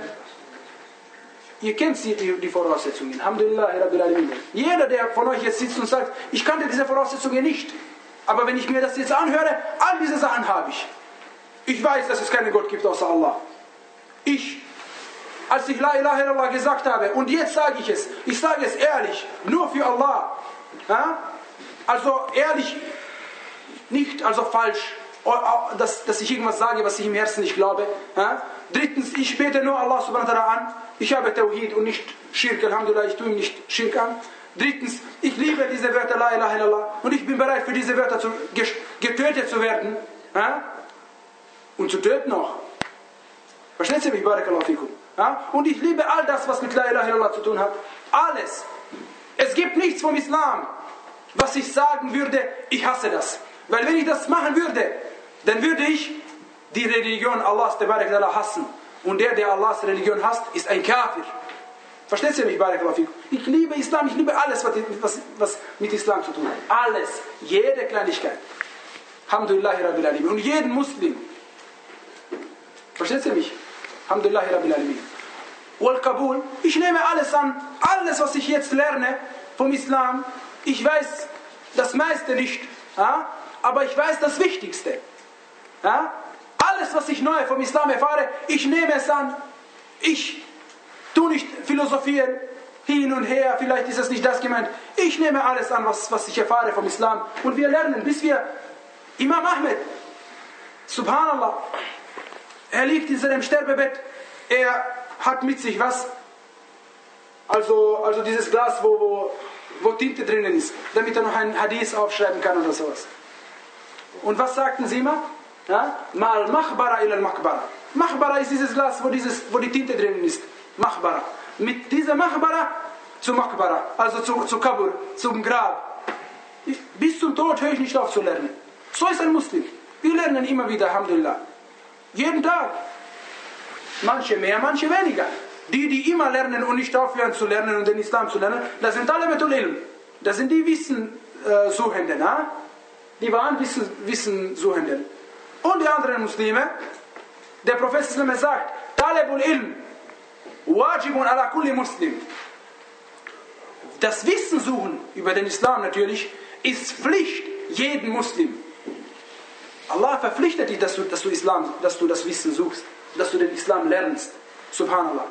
Ihr kennt sie, die, die Voraussetzungen. Alhamdulillah, Rabbil Alamin. Jeder, der von euch jetzt sitzt und sagt, ich kannte diese Voraussetzungen nicht, aber wenn ich mir das jetzt anhöre, all diese Sachen habe ich. Ich weiß, dass es keinen Gott gibt außer Allah. Ich, als ich La ilaha illallah gesagt habe, und jetzt sage ich es, ich sage es ehrlich, nur für Allah. Ja? Also ehrlich, nicht also falsch, dass, dass ich irgendwas sage, was ich im Herzen nicht glaube. Ja? Drittens, ich bete nur Allah subhanahu wa ta'ala an. Ich habe Tawhid und nicht Schirk, Alhamdulillah, ich tue ihm nicht Schirk an. Drittens, ich liebe diese Wörter La ilaha illallah und ich bin bereit für diese Wörter zu, getötet zu werden. Ja? Und zu töten noch. Versteht ihr mich? Barakallahu fikum. Ja? Und ich liebe all das, was mit La ilaha illallah zu tun hat. Alles. Es gibt nichts vom Islam, was ich sagen würde, ich hasse das. Weil wenn ich das machen würde, dann würde ich die Religion Allahs hassen. Und der, der Allahs Religion hasst, ist ein Kafir. Versteht ihr mich? Barakallahu fikum. Ich liebe Islam, ich liebe alles, was, was, was mit Islam zu tun hat. Alles. Jede Kleinigkeit. Alhamdulillah Rabbil Alamin. Und jeden Muslim. Versteht ihr mich? Alhamdulillah Rabbil Alamin. Wal Kabul. Ich nehme alles an. Alles, was ich jetzt lerne vom Islam. Ich weiß das meiste nicht. Ja? Aber ich weiß das Wichtigste. Ja? Alles, was ich neu vom Islam erfahre, ich nehme es an. Ich tue nicht philosophieren, hin und her, vielleicht ist es nicht das gemeint. Ich nehme alles an, was, was ich erfahre vom Islam. Und wir lernen, bis wir Imam Ahmed, Subhanallah, er liegt in seinem Sterbebett, er hat mit sich was? Also, also dieses Glas, wo, wo, wo Tinte drinnen ist, damit er noch einen Hadith aufschreiben kann oder sowas. Und was sagten sie immer? Ja? Mal Machbara ila al-Machbara. Machbara ist dieses Glas, wo, dieses, wo die Tinte drinnen ist. Machbara. Mit dieser Machbara zu Machbara, also zu, zu Kabur, zum Grab. Ich, bis zum Tod höre ich nicht auf zu lernen. So ist ein Muslim. Wir lernen immer wieder, Alhamdulillah. Jeden Tag. Manche mehr, manche weniger. Die, die immer lernen und nicht aufhören zu lernen und den Islam zu lernen, das sind alle Talabatul Ilm. Das sind die Wissensuchenden. Äh, die wahren Wissen, Wissensuchenden. Und die anderen Muslime, der Prophet sagt, Talabul Ilm, wajibun ala kulli Muslim. Das Wissen suchen über den Islam natürlich ist Pflicht jeden Muslim. Allah verpflichtet dich, dass du, dass du Islam, dass du das Wissen suchst, dass du den Islam lernst. Subhanallah.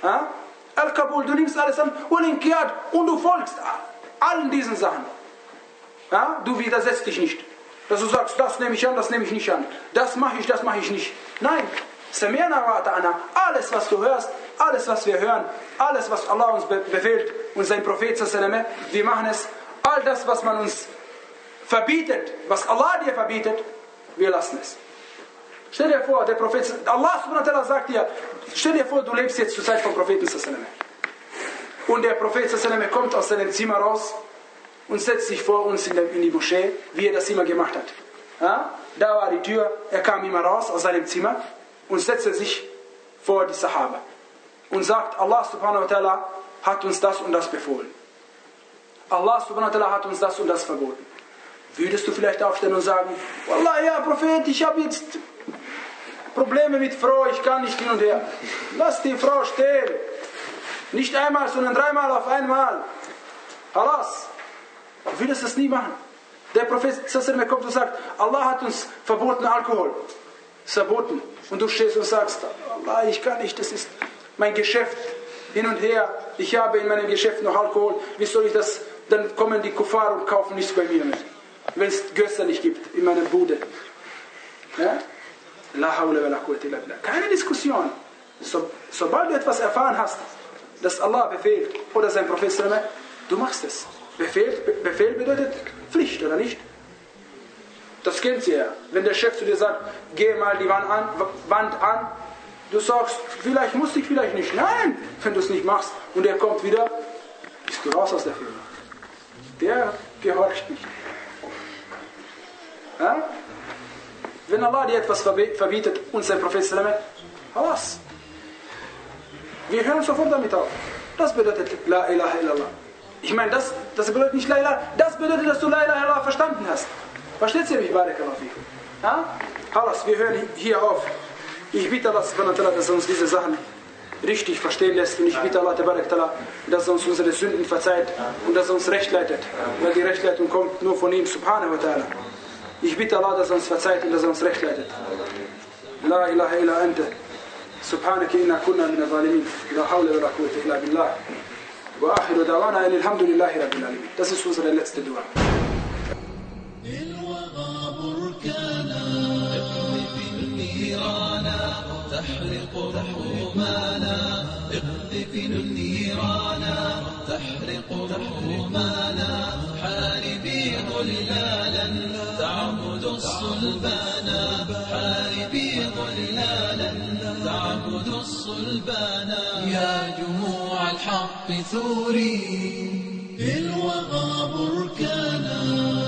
Ja? Al-Kabul, du nimmst alles an, Wal-Inqiyad, und du folgst allen diesen Sachen. Ja? Du widersetzt dich nicht. Dass du sagst, das nehme ich an, das nehme ich nicht an. Das mache ich, das mache ich nicht. Nein. Alles, was du hörst, alles, was wir hören, alles, was Allah uns befehlt und sein Prophet, wir machen es. All das, was man uns verbietet, was Allah dir verbietet, wir lassen es. Stell dir vor, der Prophet, Allah subhanahu wa ta'ala sagt dir, stell dir vor, du lebst jetzt zur Zeit vom Propheten und der Prophet kommt aus seinem Zimmer raus und setzt sich vor uns in die Moschee, wie er das immer gemacht hat. Ja? Da war die Tür, er kam immer raus aus seinem Zimmer und setzte sich vor die Sahaba und sagt, Allah subhanahu wa ta'ala hat uns das und das befohlen. Allah subhanahu wa ta'ala hat uns das und das verboten. Würdest du vielleicht aufstehen und sagen, Wallah, ja Prophet, ich habe jetzt Probleme mit Frau, ich kann nicht hin und her. Lass die Frau stehen. Nicht einmal, sondern dreimal auf einmal. Halas. Du würdest das nie machen. Der Prophet kommt und sagt, Allah hat uns verboten Alkohol. Es ist verboten. Und du stehst und sagst, Allah, ich kann nicht, das ist mein Geschäft. Hin und her, ich habe in meinem Geschäft noch Alkohol. Wie soll ich das? Dann kommen die Kuffar und kaufen nichts bei mir mehr. Wenn es Göster nicht gibt, in meiner Bude. Ja? La hawla wa la quwwata illa billah. Keine Diskussion. So, sobald du etwas erfahren hast, das Allah befehlt oder sein Prophet, du machst es. Befehl, Befehl bedeutet Pflicht, oder nicht? Das kennt ihr ja. Wenn der Chef zu dir sagt, geh mal die Wand an, Wand an, du sagst, vielleicht muss ich, vielleicht nicht. Nein, wenn du es nicht machst und er kommt wieder, bist du raus aus der Firma. Der gehorcht nicht. Ja? Wenn Allah dir etwas verbietet und sein Prophet, was? Wir hören sofort damit auf. Das bedeutet La ilaha illallah. Ich meine, das, das bedeutet nicht La ilaha, das bedeutet, dass du La ilaha illallah verstanden hast. Versteht ihr mich, Barakallahu fikum? Ja? Halas, wir hören hier auf. Ich bitte Allah, dass er uns diese Sachen richtig verstehen lässt. Und ich bitte Allah, dass er uns unsere Sünden verzeiht und dass er uns recht leitet. Weil die Rechtleitung kommt nur von ihm, subhanahu wa ta'ala. Ich bitte Allah, dass er uns verzeiht und dass er uns recht leitet. La ilaha illa anta. Subhanaka inna kunna min al-zalimin. La hawla wa la quwwata illa billah. Wa akhiru da'wana alhamdulillahi rabbil alamin. Das ist unsere letzte Dua. تحرق رحومانا اقذف النيرانا تحرق رحومانا حاربي ظلالا تعبد الصلبانا حاربي ظلالا تعبد الصلبانا يا جموع الحق ثوري بالوغى بركانا